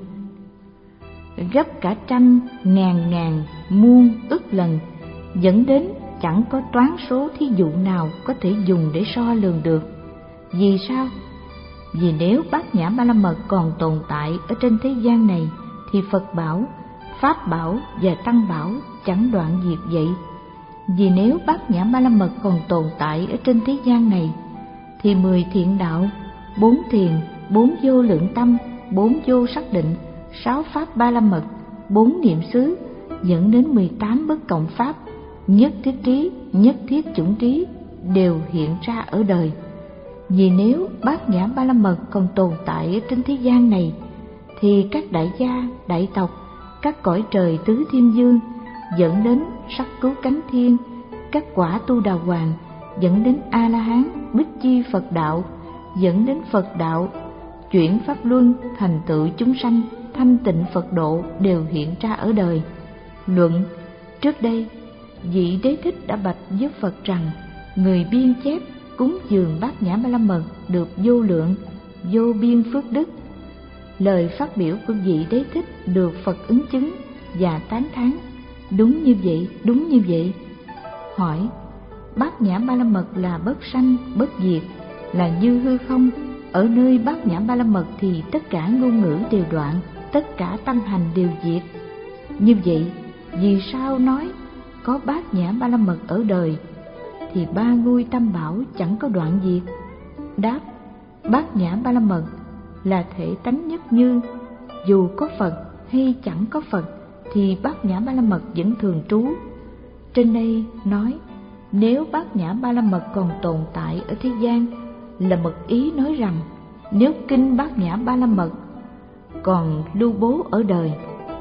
gấp cả trăm, ngàn ngàn, muôn, ức lần, dẫn đến chẳng có toán số thí dụ nào có thể dùng để so lường được. Vì sao? Vì nếu bát nhã ba la mật còn tồn tại ở trên thế gian này thì Phật bảo, Pháp bảo và Tăng bảo chẳng đoạn diệt vậy. Vì nếu bát nhã ba la mật còn tồn tại ở trên thế gian này thì mười thiện đạo, bốn thiền, bốn vô lượng tâm bốn vô xác định, sáu pháp ba la mật, bốn niệm xứ, dẫn đến mười tám bất cộng pháp, nhất thiết trí, nhất thiết chủng trí đều hiện ra ở đời. Vì nếu bát nhã ba la mật còn tồn tại ở trên thế gian này, thì các đại gia, đại tộc, các cõi trời tứ thiên dương dẫn đến sắc cứu cánh thiên, các quả tu đà hoàng dẫn đến a la hán, bích chi Phật đạo dẫn đến Phật đạo, chuyển pháp luân thành tựu chúng sanh thanh tịnh Phật độ đều hiện ra ở đời. Luận: trước đây vị Đế Thích đã bạch với Phật rằng người biên chép cúng dường bát nhã ba la mật được vô lượng vô biên phước đức. Lời phát biểu của vị Đế Thích được Phật ứng chứng và tán thán: đúng như vậy, đúng như vậy. Hỏi: bát nhã ba la mật là bất sanh bất diệt, là như hư không. Ở nơi bát nhã ba la mật thì tất cả ngôn ngữ đều đoạn, tất cả tâm hành đều diệt. Như vậy, vì sao nói có bát nhã ba la mật ở đời thì ba ngôi tam bảo chẳng có đoạn diệt? Đáp: bát nhã ba la mật là thể tánh nhất như, dù có Phật hay chẳng có Phật thì bát nhã ba la mật vẫn thường trú. Trên đây nói nếu bát nhã ba la mật còn tồn tại ở thế gian, là mật ý nói rằng nếu kinh bát nhã ba la mật còn lưu bố ở đời,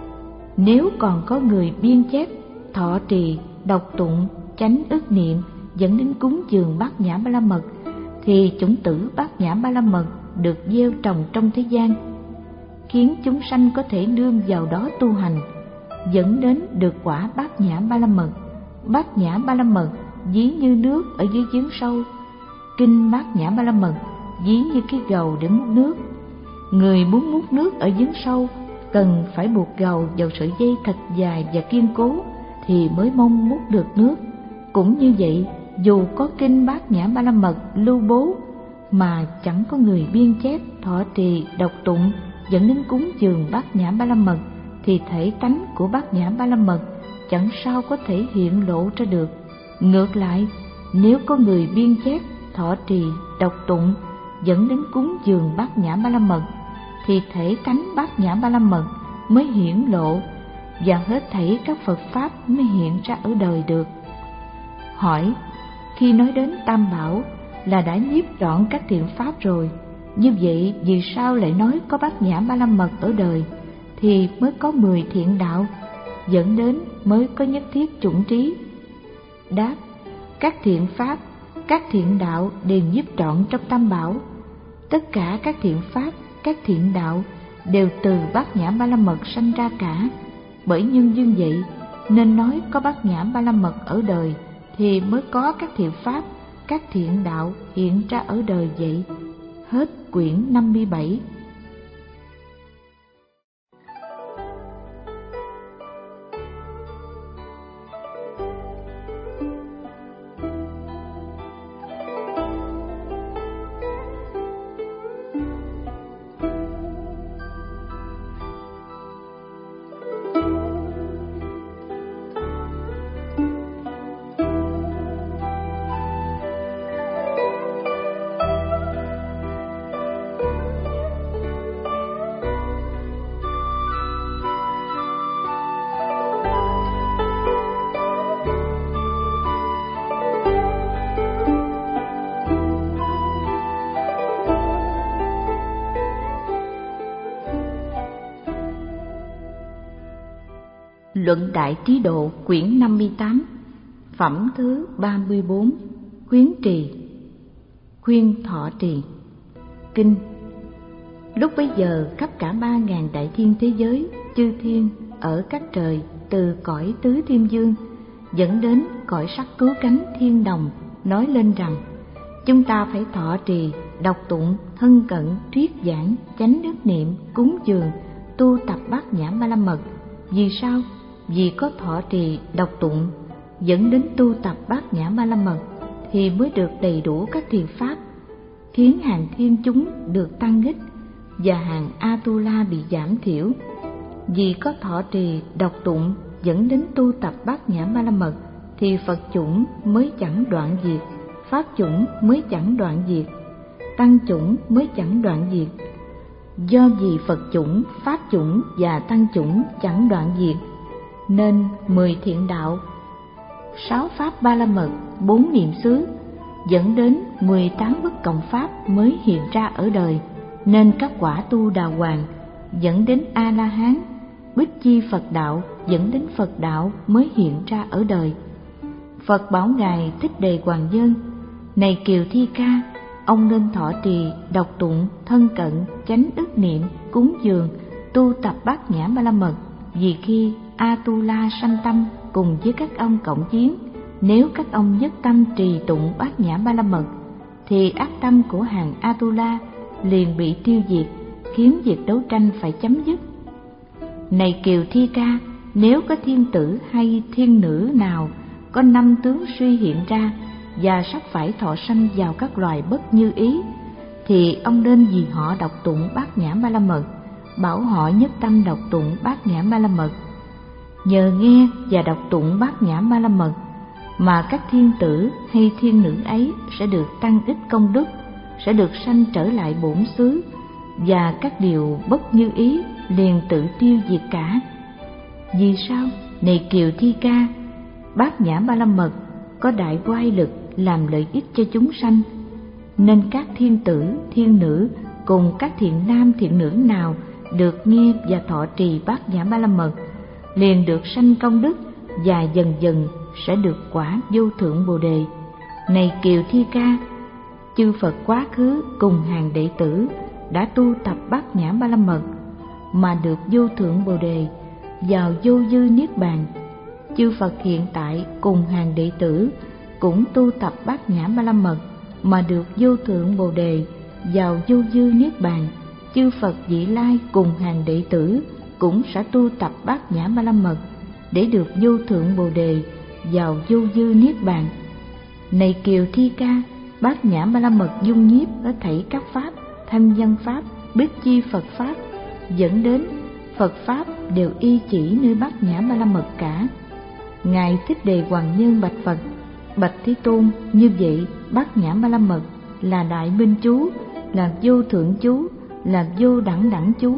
nếu còn có người biên chép, thọ trì, đọc tụng, chánh ức niệm dẫn đến cúng dường bát nhã ba la mật, thì chủng tử bát nhã ba la mật được gieo trồng trong thế gian, khiến chúng sanh có thể nương vào đó tu hành, dẫn đến được quả bát nhã ba la mật. Bát nhã ba la mật ví như nước ở dưới giếng sâu, kinh bát nhã ba la mật ví như cái gầu để múc nước. Người muốn múc nước ở giếng sâu cần phải buộc gầu vào sợi dây thật dài và kiên cố thì mới mong múc được nước. Cũng như vậy, dù có kinh bát nhã ba la mật lưu bố mà chẳng có người biên chép, thọ trì, đọc tụng dẫn đến cúng dường bát nhã ba la mật, thì thể tánh của bát nhã ba la mật chẳng sao có thể hiện lộ ra được. Ngược lại, nếu có người biên chép, thọ trì, đọc tụng dẫn đến cúng dường bát nhã ba la mật, thì thể tánh bát nhã ba la mật mới hiển lộ, và hết thảy các Phật pháp mới hiện ra ở đời được. Hỏi: khi nói đến tam bảo là đã nhiếp trọn các thiện pháp rồi, như vậy vì sao lại nói có bát nhã ba la mật ở đời thì mới có mười thiện đạo, dẫn đến mới có nhất thiết chủng trí? Đáp: các thiện pháp, các thiện đạo đều nhiếp trọn trong tam bảo. Tất cả các thiện pháp, các thiện đạo đều từ bát nhã ba la mật sanh ra cả. Bởi nhân duyên vậy nên nói có bát nhã ba la mật ở đời thì mới có các thiện pháp, các thiện đạo hiện ra ở đời vậy. Hết quyển năm mươi bảy. Luận Đại Trí Độ quyển năm mươi tám, phẩm thứ ba mươi bốn, khuyến trì. Khuyên thọ trì. Kinh. Lúc bấy giờ khắp cả ba ngàn đại thiên thế giới, chư thiên ở các trời từ cõi tứ thiên dương dẫn đến cõi sắc cứu cánh thiên đồng nói lên rằng chúng ta phải thọ trì, đọc tụng, thân cận, thuyết giảng, chánh đức niệm, cúng dường, tu tập bát nhã ba la mật. Vì sao? Vì có thọ trì, đọc tụng dẫn đến tu tập bát nhã ba la mật thì mới được đầy đủ các thiện pháp, khiến hàng thiên chúng được tăng ích và hàng Atula bị giảm thiểu. Vì có thọ trì, đọc tụng dẫn đến tu tập bát nhã ba la mật thì Phật chủng mới chẳng đoạn diệt, pháp chủng mới chẳng đoạn diệt, tăng chủng mới chẳng đoạn diệt. Do vì Phật chủng, Pháp chủng và Tăng chủng chẳng đoạn diệt, nên mười thiện đạo, sáu pháp ba la mật, bốn niệm xứ dẫn đến mười tám bất cộng pháp mới hiện ra ở đời, nên các quả tu đà hoàng dẫn đến A La Hán, Bích Chi Phật đạo dẫn đến Phật đạo mới hiện ra ở đời. Phật bảo ngài Thích Đề Hoàng Nhân: này Kiều Thi Ca, ông nên thọ trì, đọc tụng, thân cận, chánh ức niệm, cúng dường, tu tập bát nhã ba la mật, vì khi Atula sanh tâm cùng với các ông cộng chiến, nếu các ông nhất tâm trì tụng bát nhã ba la mật, thì ác tâm của hàng Atula liền bị tiêu diệt, khiến việc đấu tranh phải chấm dứt. Này Kiều Thi Ca, nếu có thiên tử hay thiên nữ nào có năm tướng suy hiện ra và sắp phải thọ sanh vào các loài bất như ý, thì ông nên vì họ đọc tụng bát nhã ba la mật, bảo họ nhất tâm đọc tụng bát nhã ba la mật. Nhờ nghe và đọc tụng bát nhã ba la mật mà các thiên tử hay thiên nữ ấy sẽ được tăng ích công đức, sẽ được sanh trở lại bổn xứ, và các điều bất như ý liền tự tiêu diệt cả. Vì sao? Này Kiều Thi Ca, bát nhã ba la mật có đại oai lực làm lợi ích cho chúng sanh, nên các thiên tử, thiên nữ cùng các thiện nam thiện nữ nào được nghe và thọ trì bát nhã ba la mật liền được sanh công đức, và dần dần sẽ được quả vô thượng bồ đề. Này Kiều Thi Ca, chư Phật quá khứ cùng hàng đệ tử đã tu tập bát nhã ba la mật mà được vô thượng bồ đề, vào vô dư niết bàn. Chư Phật hiện tại cùng hàng đệ tử cũng tu tập bát nhã ba la mật mà được vô thượng bồ đề, vào vô dư niết bàn. Chư Phật vị lai cùng hàng đệ tử cũng sẽ tu tập bát nhã ba la mật để được vô thượng bồ đề, vào vô dư niết bàn. Này Kiều Thi Ca, bát nhã ba la mật dung nhiếp ở thảy các pháp, thanh văn pháp, bích chi Phật pháp, dẫn đến Phật pháp đều y chỉ nơi bát nhã ba la mật cả. Ngài Thích Đề Hoàng Nhân bạch Phật: bạch Thế Tôn, như vậy bát nhã ba la mật là đại minh chú, là vô thượng chú, là vô đẳng đẳng chú.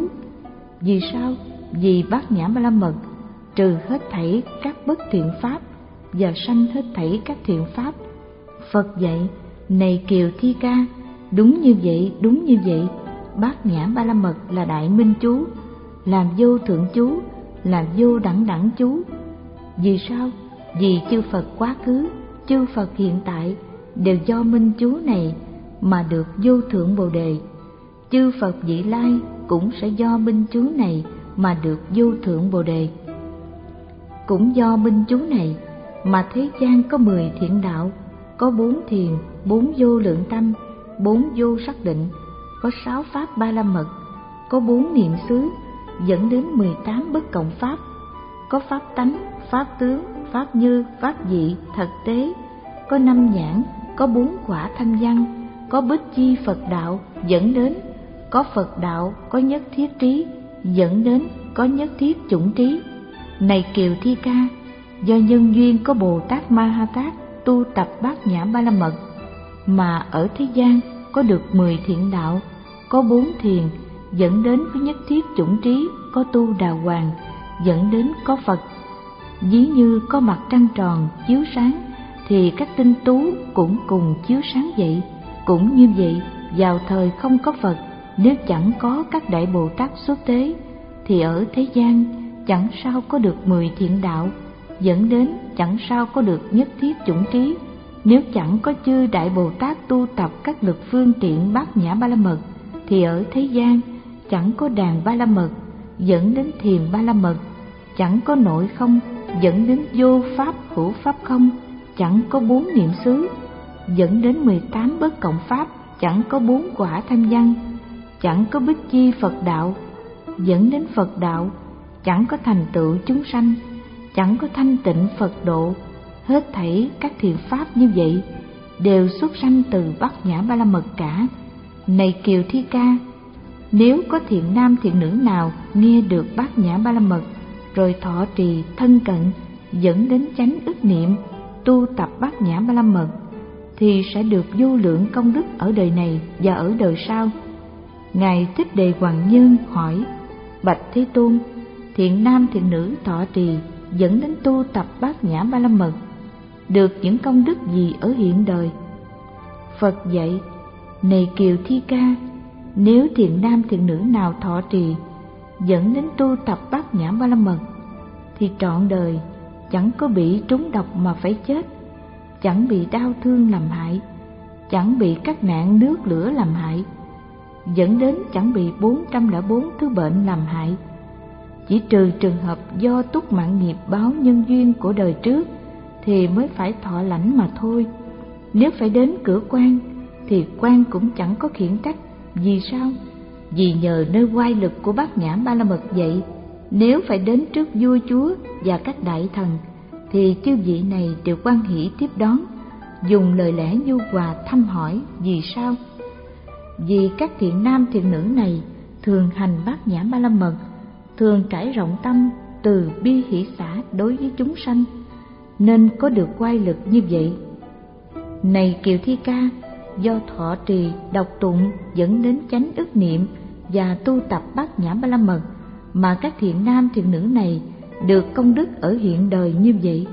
Vì sao? Vì bát nhã ba la mật trừ hết thảy các bất thiện pháp và sanh hết thảy các thiện pháp. Phật dạy: này Kiều Thi Ca, đúng như vậy, đúng như vậy, bát nhã ba la mật là đại minh chú, làm vô thượng chú, là vô đẳng đẳng chú. Vì sao? Vì chư Phật quá khứ, chư Phật hiện tại đều do minh chú này mà được vô thượng bồ đề. Chư Phật vị lai cũng sẽ do minh chú này mà được vô thượng bồ đề. Cũng do minh chú này mà thế gian có mười thiện đạo, có bốn thiền, bốn vô lượng tâm, bốn vô xác định, có sáu pháp ba la mật, có bốn niệm xứ dẫn đến mười tám bất cộng pháp, có pháp tánh, pháp tướng, pháp như, pháp vị, thật tế, có năm nhãn, có bốn quả thanh văn, có bích chi Phật đạo dẫn đến, có Phật đạo, có nhất thiết trí dẫn đến, có nhất thiết chủng trí. Này Kiều Thi Ca, do nhân duyên có Bồ Tát Ma Ha Tát tu tập bát nhã ba la mật mà ở thế gian có được mười thiện đạo, có bốn thiền dẫn đến có nhất thiết chủng trí, có tu đà hoàng dẫn đến có Phật. Ví như có mặt trăng tròn chiếu sáng thì các tinh tú cũng cùng chiếu sáng vậy. Cũng như vậy, vào thời không có Phật, nếu chẳng có các đại Bồ Tát xuất thế thì ở thế gian chẳng sao có được mười thiện đạo, dẫn đến chẳng sao có được nhất thiết chủng trí. Nếu chẳng có chư đại Bồ Tát tu tập các lực phương tiện bát nhã ba la mật thì ở thế gian chẳng có đàn ba la mật, dẫn đến thiền ba la mật, chẳng có nội không, dẫn đến vô pháp hữu pháp không, chẳng có bốn niệm xứ, dẫn đến mười tám bất cộng pháp, chẳng có bốn quả thanh văn, chẳng có bích chi Phật đạo, dẫn đến Phật đạo, chẳng có thành tựu chúng sanh, chẳng có thanh tịnh Phật độ. Hết thảy các thiện pháp như vậy đều xuất sanh từ bát nhã ba la mật cả. Này Kiều Thi Ca, nếu có thiện nam thiện nữ nào nghe được bát nhã ba la mật rồi thọ trì thân cận dẫn đến chánh ức niệm, tu tập bát nhã ba la mật thì sẽ được vô lượng công đức ở đời này và ở đời sau. Ngài Thích Đề Hoàng Nhân hỏi: Bạch Thế Tôn, thiện nam thiện nữ thọ trì dẫn đến tu tập Bát Nhã Ba La Mật được những công đức gì ở hiện đời? Phật dạy: Này Kiều Thi Ca, nếu thiện nam thiện nữ nào thọ trì dẫn đến tu tập Bát Nhã Ba La Mật thì trọn đời chẳng có bị trúng độc mà phải chết, chẳng bị đau thương làm hại, chẳng bị các nạn nước lửa làm hại, dẫn đến chẳng bị bốn trăm lẻ bốn thứ bệnh làm hại. Chỉ trừ trường hợp do túc mạng nghiệp báo nhân duyên của đời trước thì mới phải thọ lãnh mà thôi. Nếu phải đến cửa quan thì quan cũng chẳng có khiển trách. Vì sao? Vì nhờ nơi oai lực của Bát Nhã Ba La Mật vậy, nếu phải đến trước vua chúa và các đại thần thì chư vị này đều hoan hỷ tiếp đón, dùng lời lẽ nhu hòa thăm hỏi. Vì sao? Vì các thiện nam thiện nữ này thường hành Bát Nhã Ba La Mật, thường trải rộng tâm từ bi hỷ xả đối với chúng sanh, nên có được oai lực như vậy. Này Kiều Thi Ca, do thọ trì đọc tụng dẫn đến chánh ức niệm và tu tập Bát Nhã Ba La Mật mà các thiện nam thiện nữ này được công đức ở hiện đời như vậy.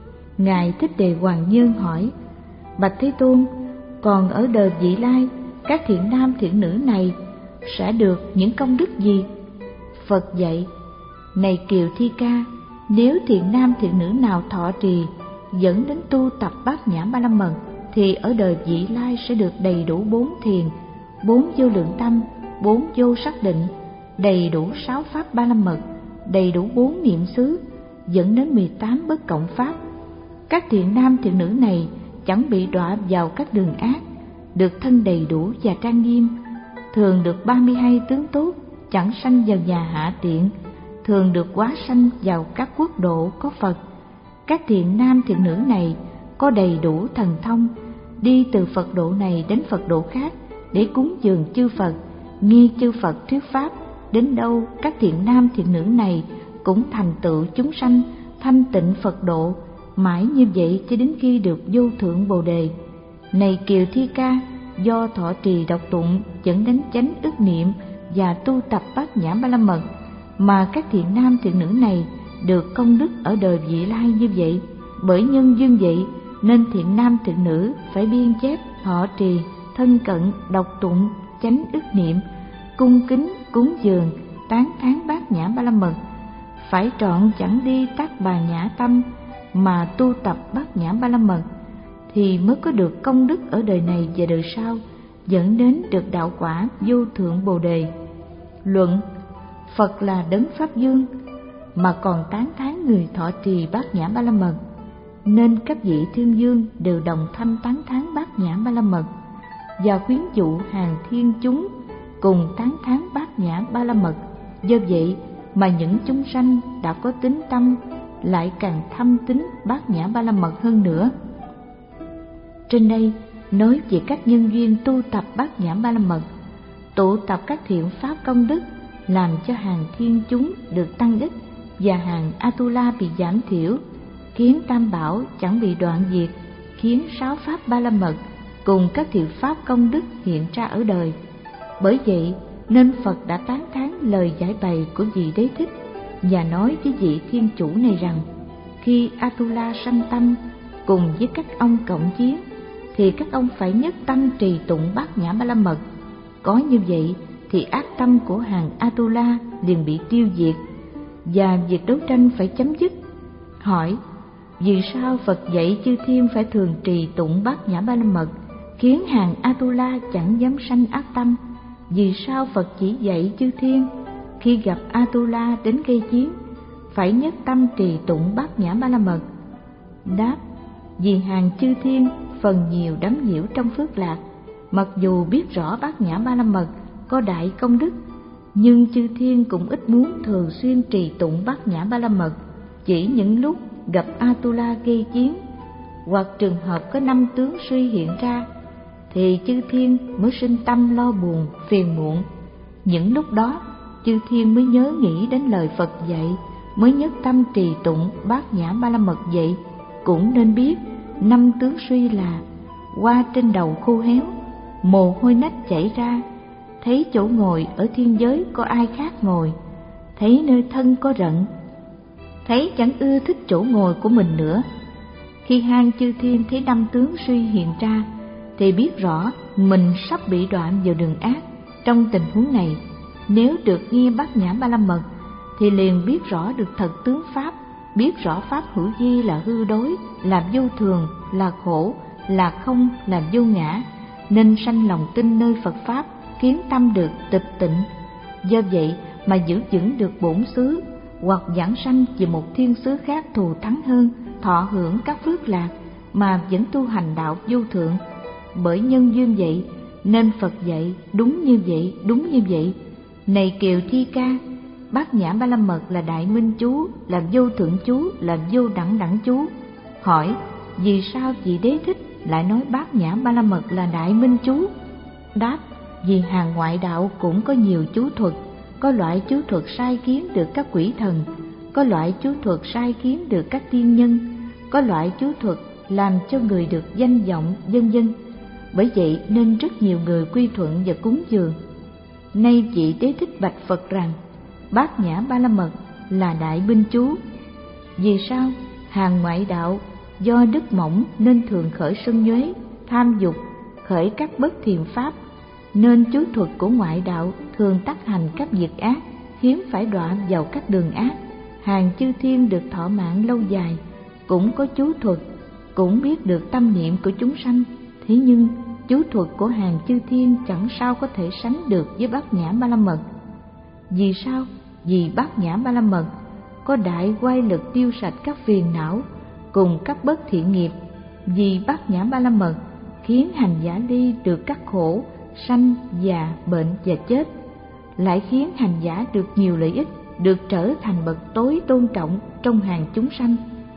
Ngài Thích Đề Hoàng Nhân hỏi: Bạch Thế Tôn, còn ở đời vị lai các thiện nam thiện nữ này sẽ được những công đức gì? Phật dạy: Này Kiều Thi Ca, nếu thiện nam thiện nữ nào thọ trì dẫn đến tu tập Bát Nhã Ba La Mật thì ở đời vị lai sẽ được đầy đủ bốn thiền, bốn vô lượng tâm, bốn vô sắc định, đầy đủ sáu pháp Ba La Mật, đầy đủ bốn niệm xứ, dẫn đến mười tám bất cộng pháp. Các thiện nam thiện nữ này chẳng bị đọa vào các đường ác, được thân đầy đủ và trang nghiêm, thường được ba mươi hai tướng tốt, chẳng sanh vào nhà hạ tiện, thường được hóa sanh vào các quốc độ có Phật. Các thiện nam thiện nữ này có đầy đủ thần thông, đi từ Phật độ này đến Phật độ khác để cúng dường chư Phật, nghe chư Phật thuyết pháp. Đến đâu các thiện nam thiện nữ này cũng thành tựu chúng sanh thanh tịnh Phật độ, mãi như vậy cho đến khi được vô thượng Bồ Đề. Này Kiều Thi Ca, do thọ trì đọc tụng dẫn đến chánh ức niệm và tu tập Bát Nhã Ba La Mật mà các thiện nam thiện nữ này được công đức ở đời vị lai như vậy. Bởi nhân duyên vậy nên thiện nam thiện nữ phải biên chép, thọ trì, thân cận, đọc tụng, chánh ức niệm, cung kính, cúng dường, tán thán Bát Nhã Ba La Mật, phải trọn chẳng đi tác bà nhã tâm mà tu tập Bát Nhã Ba La Mật thì mới có được công đức ở đời này và đời sau, dẫn đến được đạo quả vô thượng Bồ Đề. Luận: Phật là đấng Pháp Dương mà còn tán thán người thọ trì Bát Nhã Ba La Mật, nên các vị thiên vương đều đồng thanh tán thán Bát Nhã Ba La Mật và khuyến dụ hàng thiên chúng cùng tán thán Bát Nhã Ba La Mật. Do vậy mà những chúng sanh đã có tín tâm lại càng thâm tín Bát Nhã Ba La Mật hơn nữa. Trên đây nói về các nhân duyên tu tập Bát Nhã Ba La Mật, tụ tập các thiện pháp công đức làm cho hàng thiên chúng được tăng ích và hàng Atula bị giảm thiểu, khiến tam bảo chẳng bị đoạn diệt, khiến sáu pháp Ba La Mật cùng các thiện pháp công đức hiện ra ở đời. Bởi vậy nên Phật đã tán thán lời giải bày của vị Đế Thích và nói với vị thiên chủ này rằng: khi Atula sanh tâm cùng với các ông cộng chiến thì các ông phải nhất tâm trì tụng Bát Nhã Ba La Mật. Có như vậy thì ác tâm của hàng Atula liền bị tiêu diệt và việc đấu tranh phải chấm dứt. Hỏi: vì sao Phật dạy chư thiên phải thường trì tụng Bát Nhã Ba La Mật khiến hàng Atula chẳng dám sanh ác tâm? Vì sao Phật chỉ dạy chư thiên khi gặp Atula đến gây chiến phải nhất tâm trì tụng Bát Nhã Ba La Mật? Đáp: vì hàng chư thiên phần nhiều đắm nhiễu trong phước lạc, mặc dù biết rõ Bát Nhã Ba La Mật có đại công đức, nhưng chư thiên cũng ít muốn thường xuyên trì tụng Bát Nhã Ba La Mật. Chỉ những lúc gặp Atula gây chiến hoặc trường hợp có năm tướng suy hiện ra thì chư thiên mới sinh tâm lo buồn, phiền muộn. Những lúc đó chư thiên mới nhớ nghĩ đến lời Phật dạy, mới nhất tâm trì tụng Bát Nhã Ba La Mật vậy. Cũng nên biết năm tướng suy là: hoa trên đầu khô héo, mồ hôi nách chảy ra, thấy chỗ ngồi ở thiên giới có ai khác ngồi, thấy nơi thân có rận, thấy chẳng ưa thích chỗ ngồi của mình nữa. Khi hang chư thiên thấy năm tướng suy hiện ra thì biết rõ mình sắp bị đoạn vào đường ác. Trong tình huống này, nếu được nghe Bát Nhã Ba La Mật thì liền biết rõ được thật tướng pháp, biết rõ pháp hữu vi là hư đối, là vô thường, là khổ, là không, là vô ngã, nên sanh lòng tin nơi Phật pháp, kiến tâm được tịch tịnh. Do vậy mà giữ vững được bổn xứ, hoặc giảng sanh về một thiên xứ khác thù thắng hơn, thọ hưởng các phước lạc mà vẫn tu hành đạo vô thượng. Bởi nhân duyên vậy nên Phật dạy đúng như vậy, đúng như vậy. Này Kiều Thi Ca, Bát Nhã Ba La Mật là đại minh chú, là vô thượng chú, là vô đẳng đẳng chú. Hỏi, vì sao vị Đế Thích lại nói Bát Nhã Ba La Mật là đại minh chú? Đáp, vì hàng ngoại đạo cũng có nhiều chú thuật. Có loại chú thuật sai khiến được các quỷ thần, có loại chú thuật sai khiến được các tiên nhân, có loại chú thuật làm cho người được danh vọng, vân vân. Bởi vậy nên rất nhiều người quy thuận và cúng dường. Nay vị Đế Thích bạch Phật rằng Bát Nhã Ba La Mật là đại binh chú. Vì sao? Hàng ngoại đạo do đức mỏng nên thường khởi sân nhuế, tham dục, khởi các bất thiện pháp, nên chú thuật của ngoại đạo thường tác hành các việc ác, hiếm phải đọa vào các đường ác. Hàng chư thiên được thọ mạng lâu dài, cũng có chú thuật, cũng biết được tâm niệm của chúng sanh. Thế nhưng chú thuật của hàng chư thiên chẳng sao có thể sánh được với Bát Nhã Ba La Mật. Vì sao? Vì Bát Nhã Ba La Mật có đại oai lực tiêu sạch các phiền não cùng các bất thiện nghiệp. Vì Bát Nhã Ba La Mật khiến hành giả ly được các khổ sanh, già, bệnh và chết, lại khiến hành giả được nhiều lợi ích, được trở thành bậc tối tôn trọng trong hàng chúng sanh.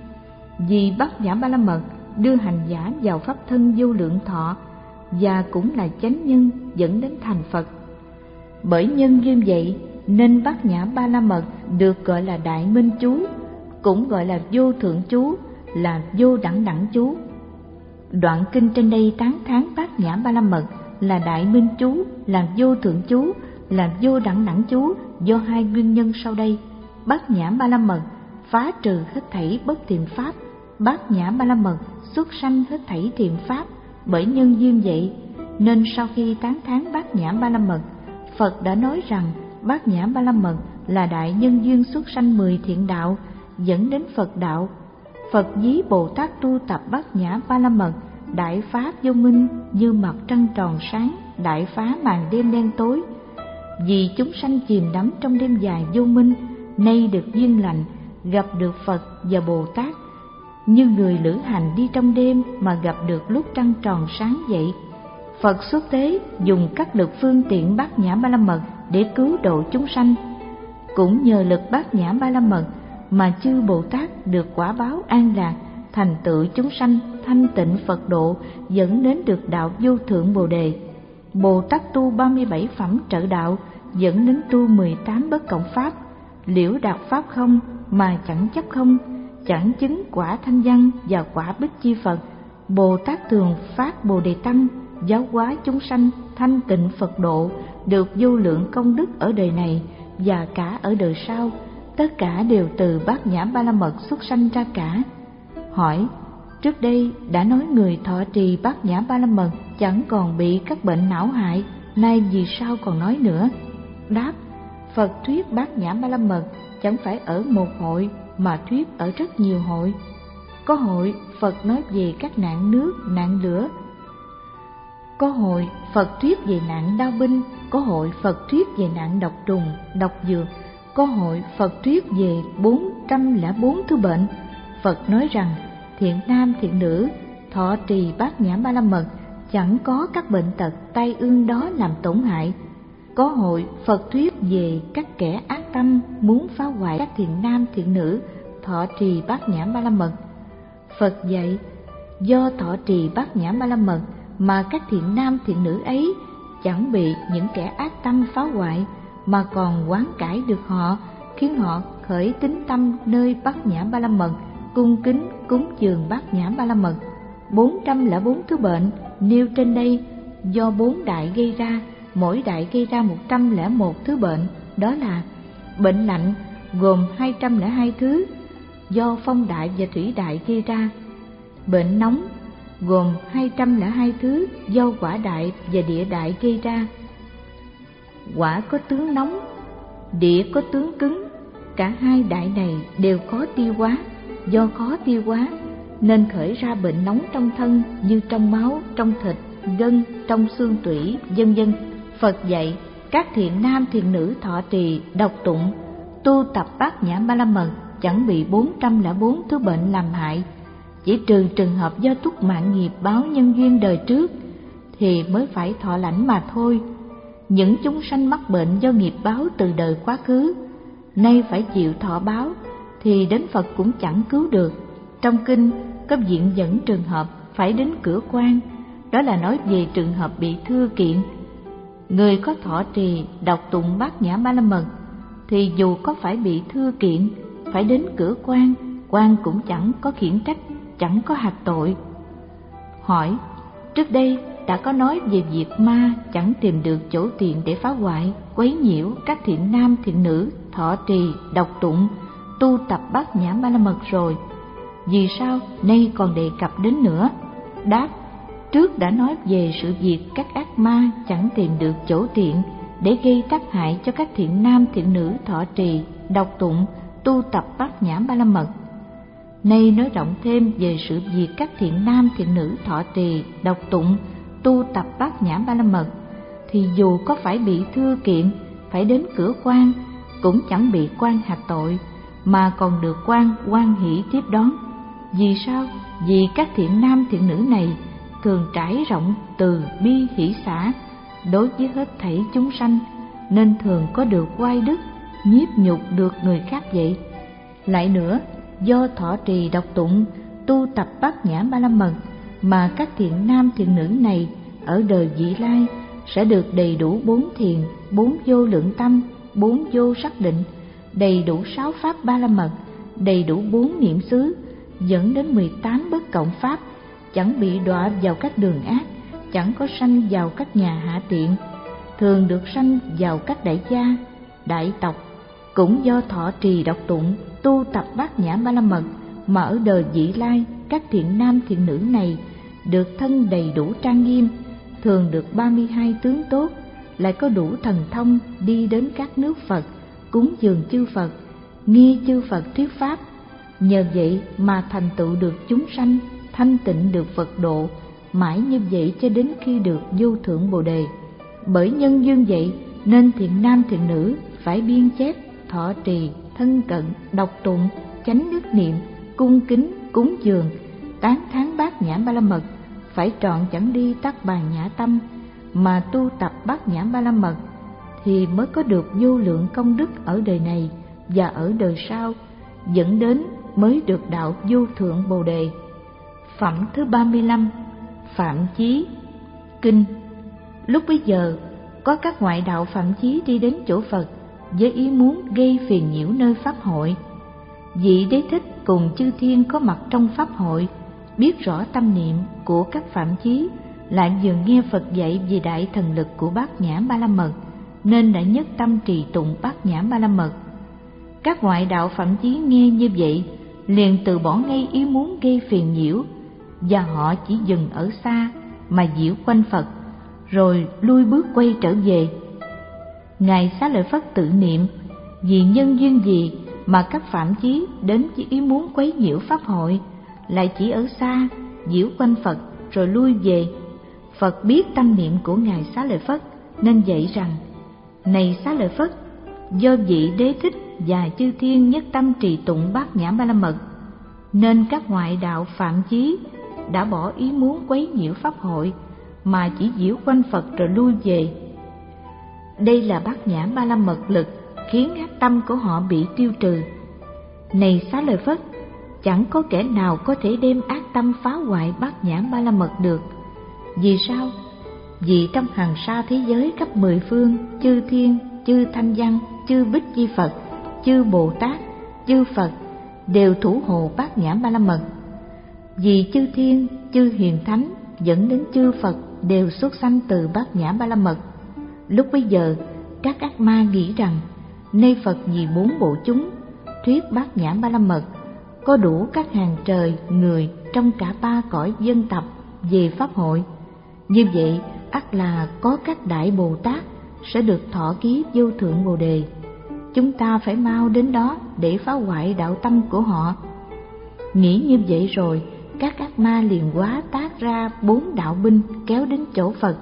Vì Bát Nhã Ba La Mật đưa hành giả vào pháp thân vô lượng thọ và cũng là chánh nhân dẫn đến thành Phật. Bởi nhân duyên vậy nên Bát Nhã Ba La Mật được gọi là đại minh chú, cũng gọi là vô thượng chú, là vô đẳng đẳng chú. Đoạn kinh trên đây tán thán Bát Nhã Ba La Mật là đại minh chú, là vô thượng chú, là vô đẳng đẳng chú do hai nguyên nhân sau đây. Bát Nhã Ba La Mật phá trừ hết thảy bất thiện pháp, Bát Nhã Ba La Mật xuất sanh hết thảy thiện pháp. Bởi nhân duyên vậy nên sau khi tán thán Bát Nhã Ba La Mật, Phật đã nói rằng Bát Nhã Ba La Mật là đại nhân duyên xuất sanh mười thiện đạo dẫn đến Phật đạo. Phật ví Bồ Tát tu tập Bát Nhã Ba La Mật đại phá vô minh như mặt trăng tròn sáng, đại phá màn đêm đen tối. Vì chúng sanh chìm đắm trong đêm dài vô minh, nay được duyên lành gặp được Phật và Bồ Tát, như người lữ hành đi trong đêm mà gặp được lúc trăng tròn sáng vậy. Phật xuất thế dùng các lực phương tiện Bát Nhã Ba La Mật để cứu độ chúng sanh. Cũng nhờ lực Bát Nhã Ba La Mật mà chư Bồ Tát được quả báo an lạc, thành tựu chúng sanh thanh tịnh Phật độ, dẫn đến được đạo vô thượng Bồ đề. Bồ Tát tu ba mươi bảy phẩm trợ đạo, dẫn đến tu mười tám bất cộng pháp, liễu đạt pháp không mà chẳng chấp không, chẳng chứng quả thanh văn và quả bích chi Phật. Bồ Tát thường phát Bồ đề tâm, giáo hóa chúng sanh thanh tịnh Phật độ, được vô lượng công đức ở đời này và cả ở đời sau. Tất cả đều từ Bát Nhã Ba La Mật xuất sanh ra cả. Hỏi, trước đây đã nói người thọ trì Bát Nhã Ba La Mật chẳng còn bị các bệnh não hại, nay vì sao còn nói nữa? Đáp, Phật thuyết Bát Nhã Ba La Mật chẳng phải ở một hội mà thuyết ở rất nhiều hội. Có hội Phật nói về các nạn nước, nạn lửa. Có hội Phật thuyết về nạn đao binh. Có hội Phật thuyết về nạn độc trùng, độc dược. Có hội Phật thuyết về bốn trăm lẻ bốn thứ bệnh. Phật nói rằng thiện nam thiện nữ thọ trì Bát Nhã Ba La Mật chẳng có các bệnh tật tai ương đó làm tổn hại. Có hội Phật thuyết về các kẻ ác tâm muốn phá hoại các thiện nam thiện nữ thọ trì Bát Nhã Ba La Mật. Phật dạy, do thọ trì Bát Nhã Ba La Mật mà các thiện nam thiện nữ ấy chẳng bị những kẻ ác tâm phá hoại, mà còn hoán cải được họ, khiến họ khởi tín tâm nơi Bát Nhã Ba La Mật, cung kính cúng dường Bát Nhã Ba La Mật. Bốn trăm lẻ bốn thứ bệnh nêu trên đây do bốn đại gây ra, mỗi đại gây ra một trăm lẻ một thứ bệnh, đó là bệnh lạnh gồm hai trăm lẻ hai thứ do phong đại và thủy đại gây ra, bệnh nóng gồm hai trăm lẻ hai thứ do hỏa đại và địa đại gây ra. Hỏa có tướng nóng, địa có tướng cứng, cả hai đại này đều khó tiêu hóa, do khó tiêu hóa nên khởi ra bệnh nóng trong thân như trong máu, trong thịt, gân, trong xương tủy, vân vân. Phật dạy các thiện nam thiện nữ thọ trì, đọc tụng, tu tập bát nhã ba la mật chẳng bị bốn trăm lẻ bốn thứ bệnh làm hại, chỉ trừ trường hợp do túc mạng nghiệp báo nhân duyên đời trước thì mới phải thọ lãnh mà thôi. Những chúng sanh mắc bệnh do nghiệp báo từ đời quá khứ, nay phải chịu thọ báo thì đến Phật cũng chẳng cứu được. Trong kinh có viện dẫn trường hợp phải đến cửa quan, đó là nói về trường hợp bị thưa kiện. Người có thọ trì đọc tụng bát nhã ba la mật thì dù có phải bị thưa kiện, phải đến cửa quan, quan cũng chẳng có khiển trách, chẳng có hạt tội. Hỏi, trước đây đã có nói về việc ma chẳng tìm được chỗ tiện để phá hoại, quấy nhiễu các thiện nam thiện nữ thọ trì đọc tụng, tu tập bát nhã ba la mật rồi, vì sao nay còn đề cập đến nữa? Đáp, trước đã nói về sự việc các ác ma chẳng tìm được chỗ tiện để gây tác hại cho các thiện nam thiện nữ thọ trì, đọc tụng, tu tập bát nhã ba la mật. Nay nói rộng thêm về sự việc các thiện nam thiện nữ thọ trì, đọc tụng, tu tập bát nhã ba la mật thì dù có phải bị thưa kiện, phải đến cửa quan cũng chẳng bị quan hạch tội, mà còn được quan hoan hỷ tiếp đón. Vì sao? Vì các thiện nam thiện nữ này thường trải rộng từ bi hỷ xả đối với hết thảy chúng sanh, nên thường có được oai đức, nhiếp nhục được người khác vậy. Lại nữa, do thọ trì đọc tụng, tu tập bát nhã ba la mật mà các thiện nam thiện nữ này ở đời vị lai sẽ được đầy đủ bốn thiền, bốn vô lượng tâm, bốn vô sắc định, đầy đủ sáu pháp ba la mật, đầy đủ bốn niệm xứ, dẫn đến mười tám bất cộng pháp, chẳng bị đọa vào các đường ác, chẳng có sanh vào các nhà hạ tiện, thường được sanh vào các đại gia, đại tộc. Cũng do thọ trì đọc tụng, tu tập bát nhã ba la mật mà ở đời vị lai các thiện nam thiện nữ này được thân đầy đủ trang nghiêm, thường được ba mươi hai tướng tốt, lại có đủ thần thông đi đến các nước Phật, cúng dường chư Phật, nghe chư Phật thuyết pháp. Nhờ vậy mà thành tựu được chúng sanh, thanh tịnh được Phật độ, mãi như vậy cho đến khi được vô thượng Bồ đề. Bởi nhân duyên vậy nên thiện nam thiện nữ phải biên chép, thọ trì, thân cận, đọc tụng, chánh đức niệm, cung kính, cúng dường, tán thán bát nhã ba la mật, phải trọn chẳng đi tắc bà nhã tâm, mà tu tập bát nhã ba la mật thì mới có được vô lượng công đức ở đời này và ở đời sau, dẫn đến mới được đạo vô thượng Bồ đề. Phẩm thứ ba mươi lăm, Phạm Chí. Kinh. Lúc bấy giờ có các ngoại đạo Phạm Chí đi đến chỗ Phật với ý muốn gây phiền nhiễu nơi pháp hội. Vị Đế Thích cùng chư thiên có mặt trong pháp hội, biết rõ tâm niệm của các Phạm Chí, lại vừa nghe Phật dạy về đại thần lực của bát nhã ba la mật, nên đã nhất tâm trì tụng bát nhã ba la mật. Các ngoại đạo Phạm Chí nghe như vậy, liền từ bỏ ngay ý muốn gây phiền nhiễu, và họ chỉ dừng ở xa mà diễu quanh Phật, rồi lui bước quay trở về. Ngài Xá Lợi Phất tự niệm, vì nhân duyên gì mà các Phạm Chí đến với ý muốn quấy nhiễu pháp hội, lại chỉ ở xa diễu quanh Phật rồi lui về. Phật biết tâm niệm của Ngài Xá Lợi Phất nên dạy rằng: Này Xá Lợi Phất, do vị Đế Thích và chư thiên nhất tâm trì tụng bát nhã ba la mật, nên các ngoại đạo Phạm Chí đã bỏ ý muốn quấy nhiễu pháp hội, mà chỉ diễu quanh Phật rồi lui về. Đây là bát nhã ba la mật lực khiến ác tâm của họ bị tiêu trừ. Này Xá Lợi Phất, chẳng có kẻ nào có thể đem ác tâm phá hoại bát nhã ba la mật được. Vì sao? Vì trong hằng sa thế giới khắp mười phương, chư thiên, chư thanh văn, chư bích chi Phật, chư Bồ Tát, chư Phật đều thủ hộ bát nhã ba la mật. Vì chư thiên, chư hiền thánh dẫn đến chư Phật đều xuất sanh từ bát nhã ba la mật. Lúc bấy giờ, các ác ma nghĩ rằng nay Phật vì bốn bộ chúng thuyết Bát Nhã Ba La Mật, có đủ các hàng trời người trong cả ba cõi dân tập về pháp hội. Như vậy ắt là có các đại Bồ Tát sẽ được thọ ký vô thượng Bồ Đề. Chúng ta phải mau đến đó để phá hoại đạo tâm của họ. Nghĩ như vậy rồi, các ác ma liền hóa tác ra bốn đạo binh kéo đến chỗ Phật.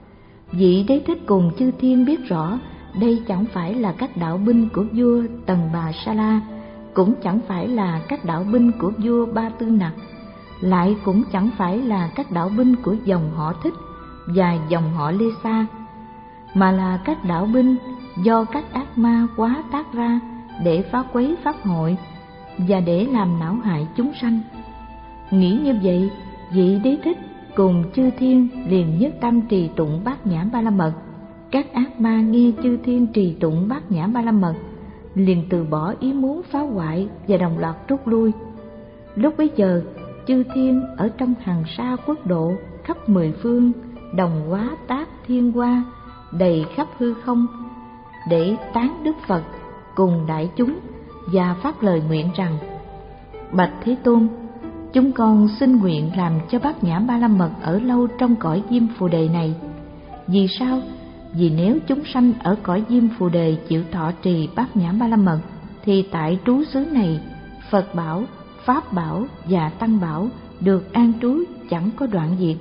Vị Đế Thích cùng chư thiên biết rõ đây chẳng phải là các đạo binh của vua Tần Bà Sa La, cũng chẳng phải là các đạo binh của vua Ba Tư Nặc, lại cũng chẳng phải là các đạo binh của dòng họ Thích và dòng họ Lê Sa, mà là các đạo binh do các ác ma quá tác ra để phá quấy pháp hội và để làm não hại chúng sanh. Nghĩ như vậy, vị Đế Thích cùng chư thiên liền nhất tâm trì tụng Bát Nhã Ba La Mật. Các ác ma nghe chư thiên trì tụng Bát Nhã Ba La Mật liền từ bỏ ý muốn phá hoại và đồng loạt rút lui. Lúc bấy giờ, chư thiên ở trong hàng sa quốc độ khắp mười phương đồng hóa tác thiên hoa đầy khắp hư không để tán Đức Phật cùng đại chúng và phát lời nguyện rằng: Bạch Thế Tôn, chúng con xin nguyện làm cho Bát Nhã Ba La Mật ở lâu trong cõi Diêm Phù Đề này. Vì sao? Vì nếu chúng sanh ở cõi Diêm Phù Đề chịu thọ trì Bát Nhã Ba La Mật, thì tại trú xứ này Phật bảo, Pháp bảo và Tăng bảo được an trú chẳng có đoạn diệt.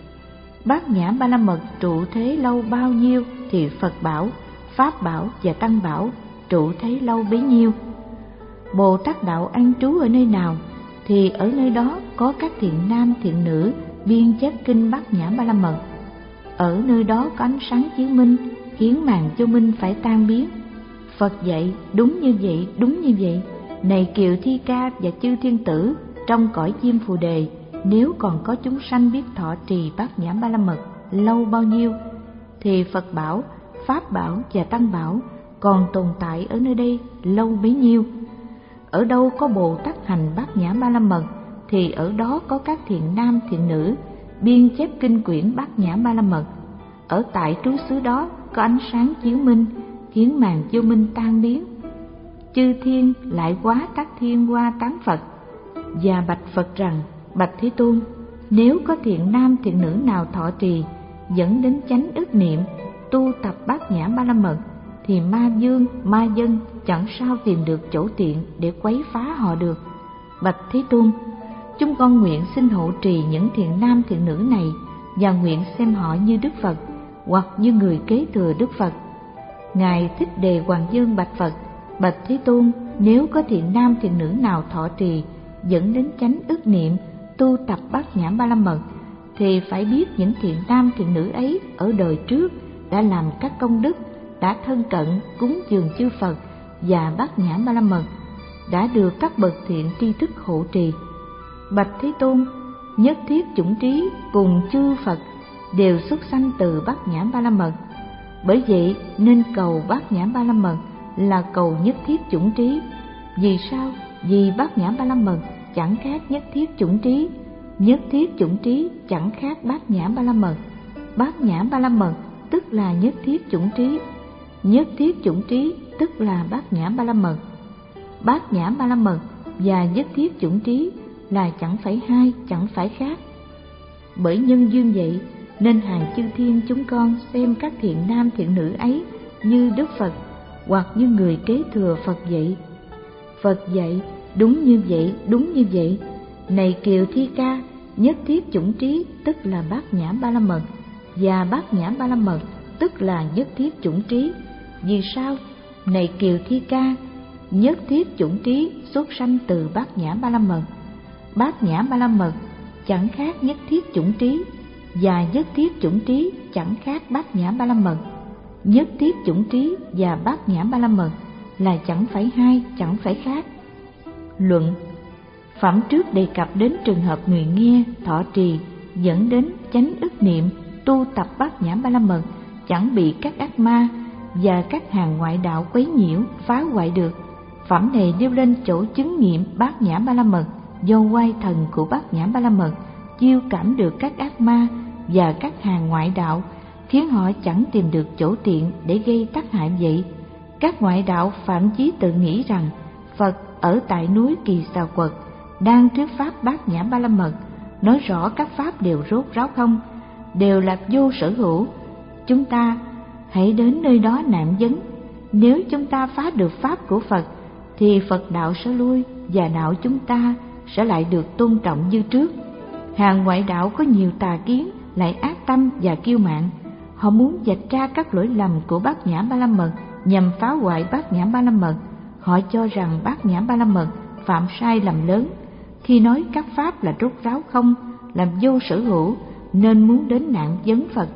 Bát Nhã Ba La Mật trụ thế lâu bao nhiêu thì Phật bảo, Pháp bảo và Tăng bảo trụ thế lâu bấy nhiêu. Bồ Tát đạo an trú ở nơi nào thì ở nơi đó có các thiện nam thiện nữ biên chép kinh Bát Nhã Ba La Mật. Ở nơi đó có ánh sáng chiếu minh, khiến màn vô minh phải tan biến. Phật dạy đúng như vậy, đúng như vậy. Này Kiều Thi Ca và chư thiên tử trong cõi Diêm Phù Đề, nếu còn có chúng sanh biết thọ trì Bát Nhã Ba La Mật lâu bao nhiêu, thì Phật bảo, Pháp bảo và Tăng bảo còn tồn tại ở nơi đây lâu bấy nhiêu. Ở đâu có Bồ Tát hành Bát Nhã Ba La Mật, thì ở đó có các thiện nam thiện nữ biên chép kinh quyển Bát Nhã Ba La Mật. Ở tại trú xứ đó có ánh sáng chiếu minh, khiến màn vô minh tan biến. Chư thiên lại quá tác thiên hoa tán Phật và bạch Phật rằng: Bạch Thế Tôn, nếu có thiện nam thiện nữ nào thọ trì dẫn đến chánh ức niệm, tu tập Bát Nhã Ba La Mật, thì ma dương, ma dân chẳng sao tìm được chỗ tiện để quấy phá họ được. Bạch Thế Tôn, chúng con nguyện xin hộ trì những thiện nam thiện nữ này, và nguyện xem họ như Đức Phật hoặc như người kế thừa Đức Phật. Ngài Thích Đề Hoàng Dương bạch Phật: Bạch Thế Tôn, nếu có thiện nam thiện nữ nào thọ trì dẫn đến chánh ức niệm, tu tập Bát Nhã Ba La Mật, thì phải biết những thiện nam thiện nữ ấy ở đời trước đã làm các công đức, đã thân cận cúng dường chư Phật và Bát Nhã Ba La Mật, đã được các bậc thiện tri thức hộ trì. Bạch Thế Tôn, nhất thiết chủng trí cùng chư Phật đều xuất sanh từ Bát Nhã Ba La Mật. Bởi vậy nên cầu Bát Nhã Ba La Mật là cầu nhất thiết chủng trí. Vì sao? Vì Bát Nhã Ba La Mật chẳng khác nhất thiết chủng trí, nhất thiết chủng trí chẳng khác Bát Nhã Ba La Mật. Bát Nhã Ba La Mật tức là nhất thiết chủng trí, nhất thiết chủng trí tức là Bát Nhã Ba La Mật. Bát Nhã Ba La Mật và nhất thiết chủng trí là chẳng phải hai, chẳng phải khác. Bởi nhân duyên vậy nên hàng chư thiên chúng con xem các thiện nam thiện nữ ấy như Đức Phật hoặc như người kế thừa Phật dạy. Phật dạy đúng như vậy, đúng như vậy. Này Kiều Thi Ca, nhất thiết chủng trí tức là Bát Nhã Ba La Mật, và Bát Nhã Ba La Mật tức là nhất thiết chủng trí. Vì sao? Này Kiều Thi Ca, nhất thiết chủng trí xuất sanh từ Bát Nhã Ba La Mật. Bát Nhã Ba La Mật chẳng khác nhất thiết chủng trí, và nhất thiết chủng trí chẳng khác Bát Nhã Ba La Mật. Nhất thiết chủng trí và Bát Nhã Ba La Mật là chẳng phải hai, chẳng phải khác. Luận: phẩm trước đề cập đến trường hợp người nghe thọ trì dẫn đến chánh ức niệm, tu tập Bát Nhã Ba La Mật chẳng bị các ác ma và các hàng ngoại đạo quấy nhiễu phá hoại được. Phẩm này nêu lên chỗ chứng nghiệm Bát Nhã Ba La Mật do oai thần của Bát Nhã Ba La Mật chiêu cảm được các ác ma và các hàng ngoại đạo, khiến họ chẳng tìm được chỗ tiện để gây tác hại vậy. Các ngoại đạo phạm chí tự nghĩ rằng Phật ở tại núi Kỳ Xà Quật đang thuyết pháp Bát Nhã Ba La Mật, nói rõ các pháp đều rốt ráo không, đều là vô sở hữu. Chúng ta hãy đến nơi đó nạn vấn. Nếu chúng ta phá được pháp của Phật thì Phật đạo sẽ lui và đạo chúng ta sẽ lại được tôn trọng như trước. Hàng ngoại đạo có nhiều tà kiến, lại ác tâm và kiêu mạn. Họ muốn vạch ra các lỗi lầm của Bát Nhã Ba La Mật nhằm phá hoại Bát Nhã Ba La Mật. Họ cho rằng Bát Nhã Ba La Mật phạm sai lầm lớn khi nói các pháp là rốt ráo không, làm vô sở hữu, nên muốn đến nạn vấn Phật.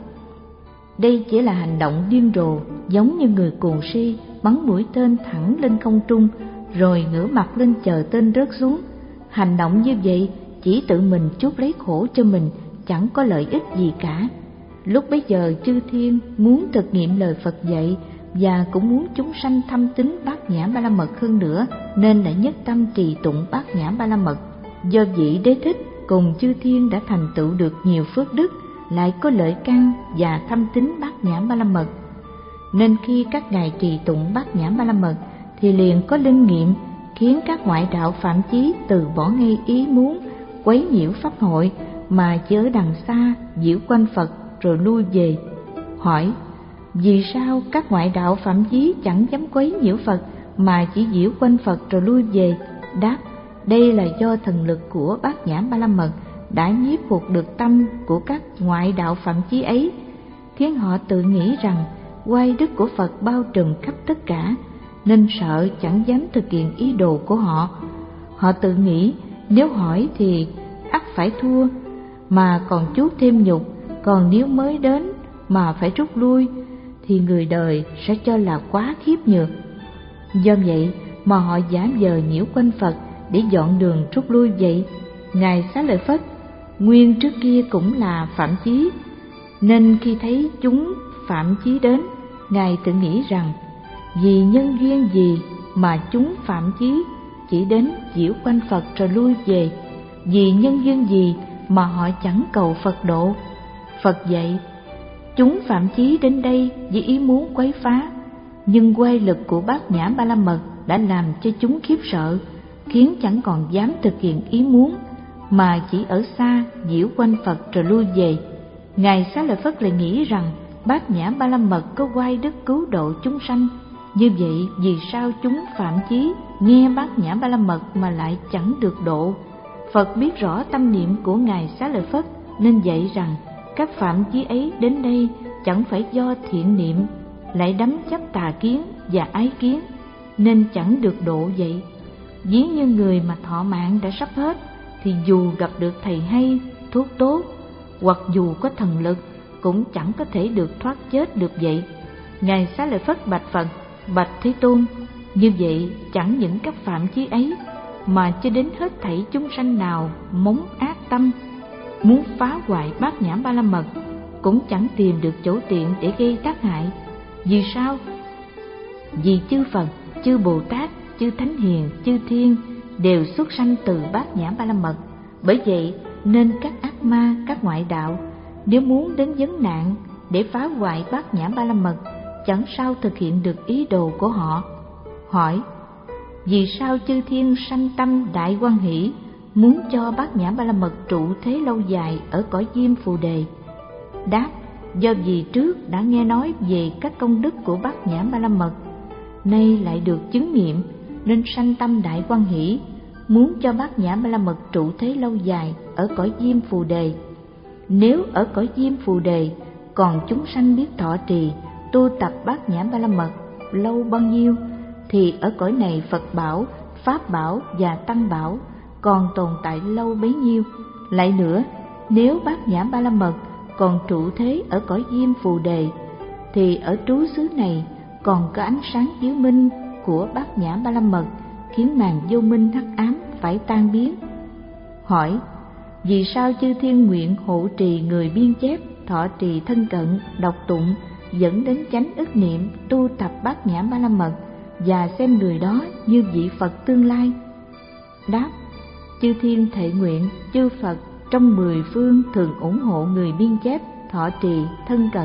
Đây chỉ là hành động điên rồ, giống như người cuồng si bắn mũi tên thẳng lên không trung rồi ngửa mặt lên chờ tên rớt xuống. Hành động như vậy chỉ tự mình chuốc lấy khổ cho mình, chẳng có lợi ích gì cả. Lúc bấy giờ chư thiên muốn thực nghiệm lời Phật dạy và cũng muốn chúng sanh thâm tín Bát Nhã Ba La Mật hơn nữa, nên đã nhất tâm trì tụng Bát Nhã Ba La Mật. Do vị Đế Thích cùng chư thiên đã thành tựu được nhiều phước đức, lại có lợi căn và thâm tín Bát Nhã Ba La Mật, nên khi các ngài trì tụng Bát Nhã Ba La Mật thì liền có linh nghiệm, khiến các ngoại đạo phạm chí từ bỏ ngay ý muốn quấy nhiễu pháp hội, mà chỉ ở đằng xa diễu quanh Phật rồi lui về. Hỏi: vì sao các ngoại đạo phạm chí chẳng dám quấy nhiễu Phật mà chỉ diễu quanh Phật rồi lui về? Đáp: đây là do thần lực của Bát Nhã Ba La Mật đã nhiếp phục được tâm của các ngoại đạo phạm chí ấy, khiến họ tự nghĩ rằng oai đức của Phật bao trùm khắp tất cả, nên sợ chẳng dám thực hiện ý đồ của họ. Họ tự nghĩ nếu hỏi thì ắt phải thua, mà còn chuốc thêm nhục, còn nếu mới đến mà phải rút lui thì người đời sẽ cho là quá khiếp nhược. Do vậy mà họ giả vờ nhiễu quanh Phật để dọn đường rút lui vậy. Ngài Xá Lợi Phất nguyên trước kia cũng là phạm chí, nên khi thấy chúng phạm chí đến, Ngài tự nghĩ rằng vì nhân duyên gì mà chúng phạm chí chỉ đến diễu quanh Phật rồi lui về, vì nhân duyên gì mà họ chẳng cầu Phật độ. Phật dạy chúng phạm chí đến đây với ý muốn quấy phá, nhưng quay lực của Bát Nhã Ba La Mật đã làm cho chúng khiếp sợ, khiến chẳng còn dám thực hiện ý muốn, mà chỉ ở xa diễu quanh Phật rồi lui về. Ngài Xá Lợi Phất lại nghĩ rằng Bát Nhã Ba La Mật có oai đức cứu độ chúng sanh. Như vậy vì sao chúng phạm chí nghe Bát Nhã Ba La Mật mà lại chẳng được độ? Phật biết rõ tâm niệm của Ngài Xá Lợi Phất, nên dạy rằng các phạm chí ấy đến đây chẳng phải do thiện niệm, lại đắm chấp tà kiến và ái kiến, nên chẳng được độ vậy. Ví như người mà thọ mạng đã sắp hết, thì dù gặp được thầy hay, thuốc tốt, hoặc dù có thần lực, cũng chẳng có thể được thoát chết được vậy. Ngài Xá Lợi Phất bạch Phật: bạch Thế Tôn, như vậy chẳng những các phạm chí ấy, mà cho đến hết thảy chúng sanh nào móng ác tâm, muốn phá hoại Bát Nhã Ba La Mật, cũng chẳng tìm được chỗ tiện để gây tác hại. Vì sao? Vì chư Phật, chư Bồ Tát, chư Thánh Hiền, chư Thiên đều xuất sanh từ Bát Nhã Ba La Mật. Bởi vậy nên các ác ma, các ngoại đạo nếu muốn đến vấn nạn để phá hoại Bát Nhã Ba La Mật, chẳng sao thực hiện được ý đồ của họ. Hỏi: vì sao chư thiên sanh tâm đại hoan hỷ, muốn cho Bát Nhã Ba La Mật trụ thế lâu dài ở cõi Diêm Phù Đề? Đáp: do vì trước đã nghe nói về các công đức của Bát Nhã Ba La Mật, nay lại được chứng nghiệm, nên sanh tâm đại hoan hỷ, muốn cho Bát Nhã Ba La Mật trụ thế lâu dài ở cõi Diêm Phù Đề. Nếu ở cõi Diêm Phù Đề còn chúng sanh biết thọ trì, tu tập Bát Nhã Ba La Mật lâu bao nhiêu, thì ở cõi này Phật bảo, Pháp bảo và Tăng bảo còn tồn tại lâu bấy nhiêu. Lại nữa, nếu Bát Nhã Ba La Mật còn trụ thế ở cõi Diêm Phù Đề, thì ở trú xứ này còn có ánh sáng chiếu minh của Bát Nhã Ba La Mật, khiến màn vô minh hắc ám phải tan biến. Hỏi: vì sao chư thiên nguyện hộ trì người biên chép, thọ trì thân cận, đọc tụng, dẫn đến chánh ức niệm, tu tập Bát Nhã Ba La Mật, và xem người đó như vị Phật tương lai? Đáp: chư thiên thệ nguyện, chư Phật trong mười phương thường ủng hộ người biên chép, thọ trì, thân cận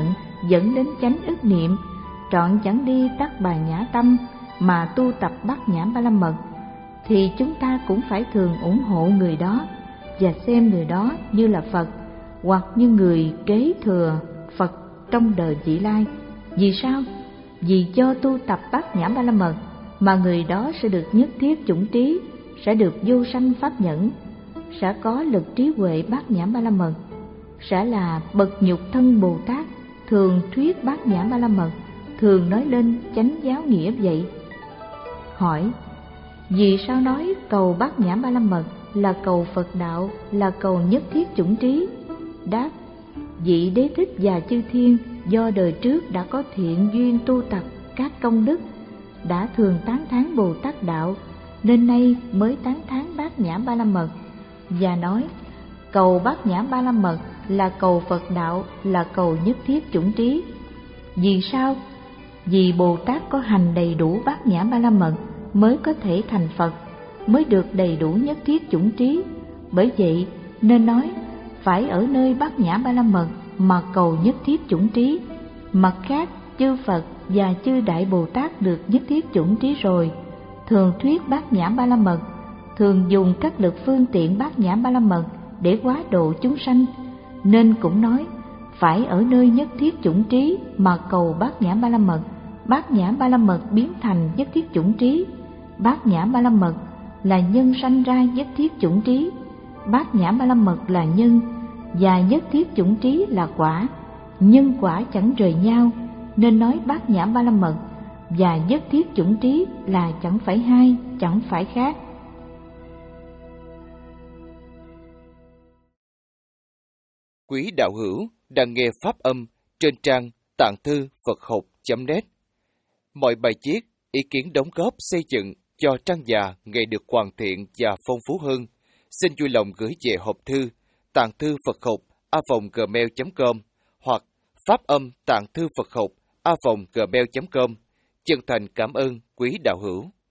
dẫn đến chánh ức niệm, trọn chẳng đi tắc bà nhã tâm mà tu tập bát nhã ba la mật, thì chúng ta cũng phải thường ủng hộ người đó và xem người đó như là Phật hoặc như người kế thừa Phật trong đời vị lai. Vì sao? Vì do tu tập bát nhã ba la mật mà người đó sẽ được nhất thiết chủng trí, sẽ được vô sanh pháp nhẫn, sẽ có lực trí huệ bát nhã ba la mật, sẽ là bậc nhục thân Bồ Tát thường thuyết bát nhã ba la mật, thường nói lên chánh giáo nghĩa vậy. Hỏi: vì sao nói cầu bát nhã ba la mật là cầu Phật đạo, là cầu nhất thiết chủng trí? Đáp: vị Đế Thích và chư thiên do đời trước đã có thiện duyên tu tập các công đức, đã thường tán thán Bồ Tát đạo, nên nay mới tán thán bát nhã ba la mật, và nói cầu bát nhã ba la mật là cầu Phật đạo, là cầu nhất thiết chủng trí. Vì sao? Vì Bồ Tát có hành đầy đủ bát nhã ba la mật mới có thể thành Phật, mới được đầy đủ nhất thiết chủng trí. Bởi vậy nên nói phải ở nơi bát nhã ba la mật mà cầu nhất thiết chủng trí. Mặt khác, chư Phật và chư Đại Bồ Tát được nhất thiết chủng trí rồi, thường thuyết bát nhã ba la mật, thường dùng các lực phương tiện bát nhã ba la mật để hóa độ chúng sanh, nên cũng nói phải ở nơi nhất thiết chủng trí mà cầu bát nhã ba la mật. Bát nhã ba la mật biến thành nhất thiết chủng trí. Bát nhã ba la mật là nhân sanh ra nhất thiết chủng trí. Bát nhã ba la mật là nhân và nhất thiết chủng trí là quả. Nhân quả chẳng rời nhau, nên nói bát nhã ba la mật và nhất thiết chủng trí là chẳng phải hai, chẳng phải khác. Quý đạo hữu đang nghe pháp âm trên trang tạng thư Phật học chấm net. Mọi bài viết, ý kiến đóng góp xây dựng cho trang già ngày được hoàn thiện và phong phú hơn, xin vui lòng gửi về hộp thư tạng thư Phật học a vòng gmail chấm com hoặc pháp âm tạng thư Phật học a vòng gmail chấm com. Chân thành cảm ơn quý đạo hữu.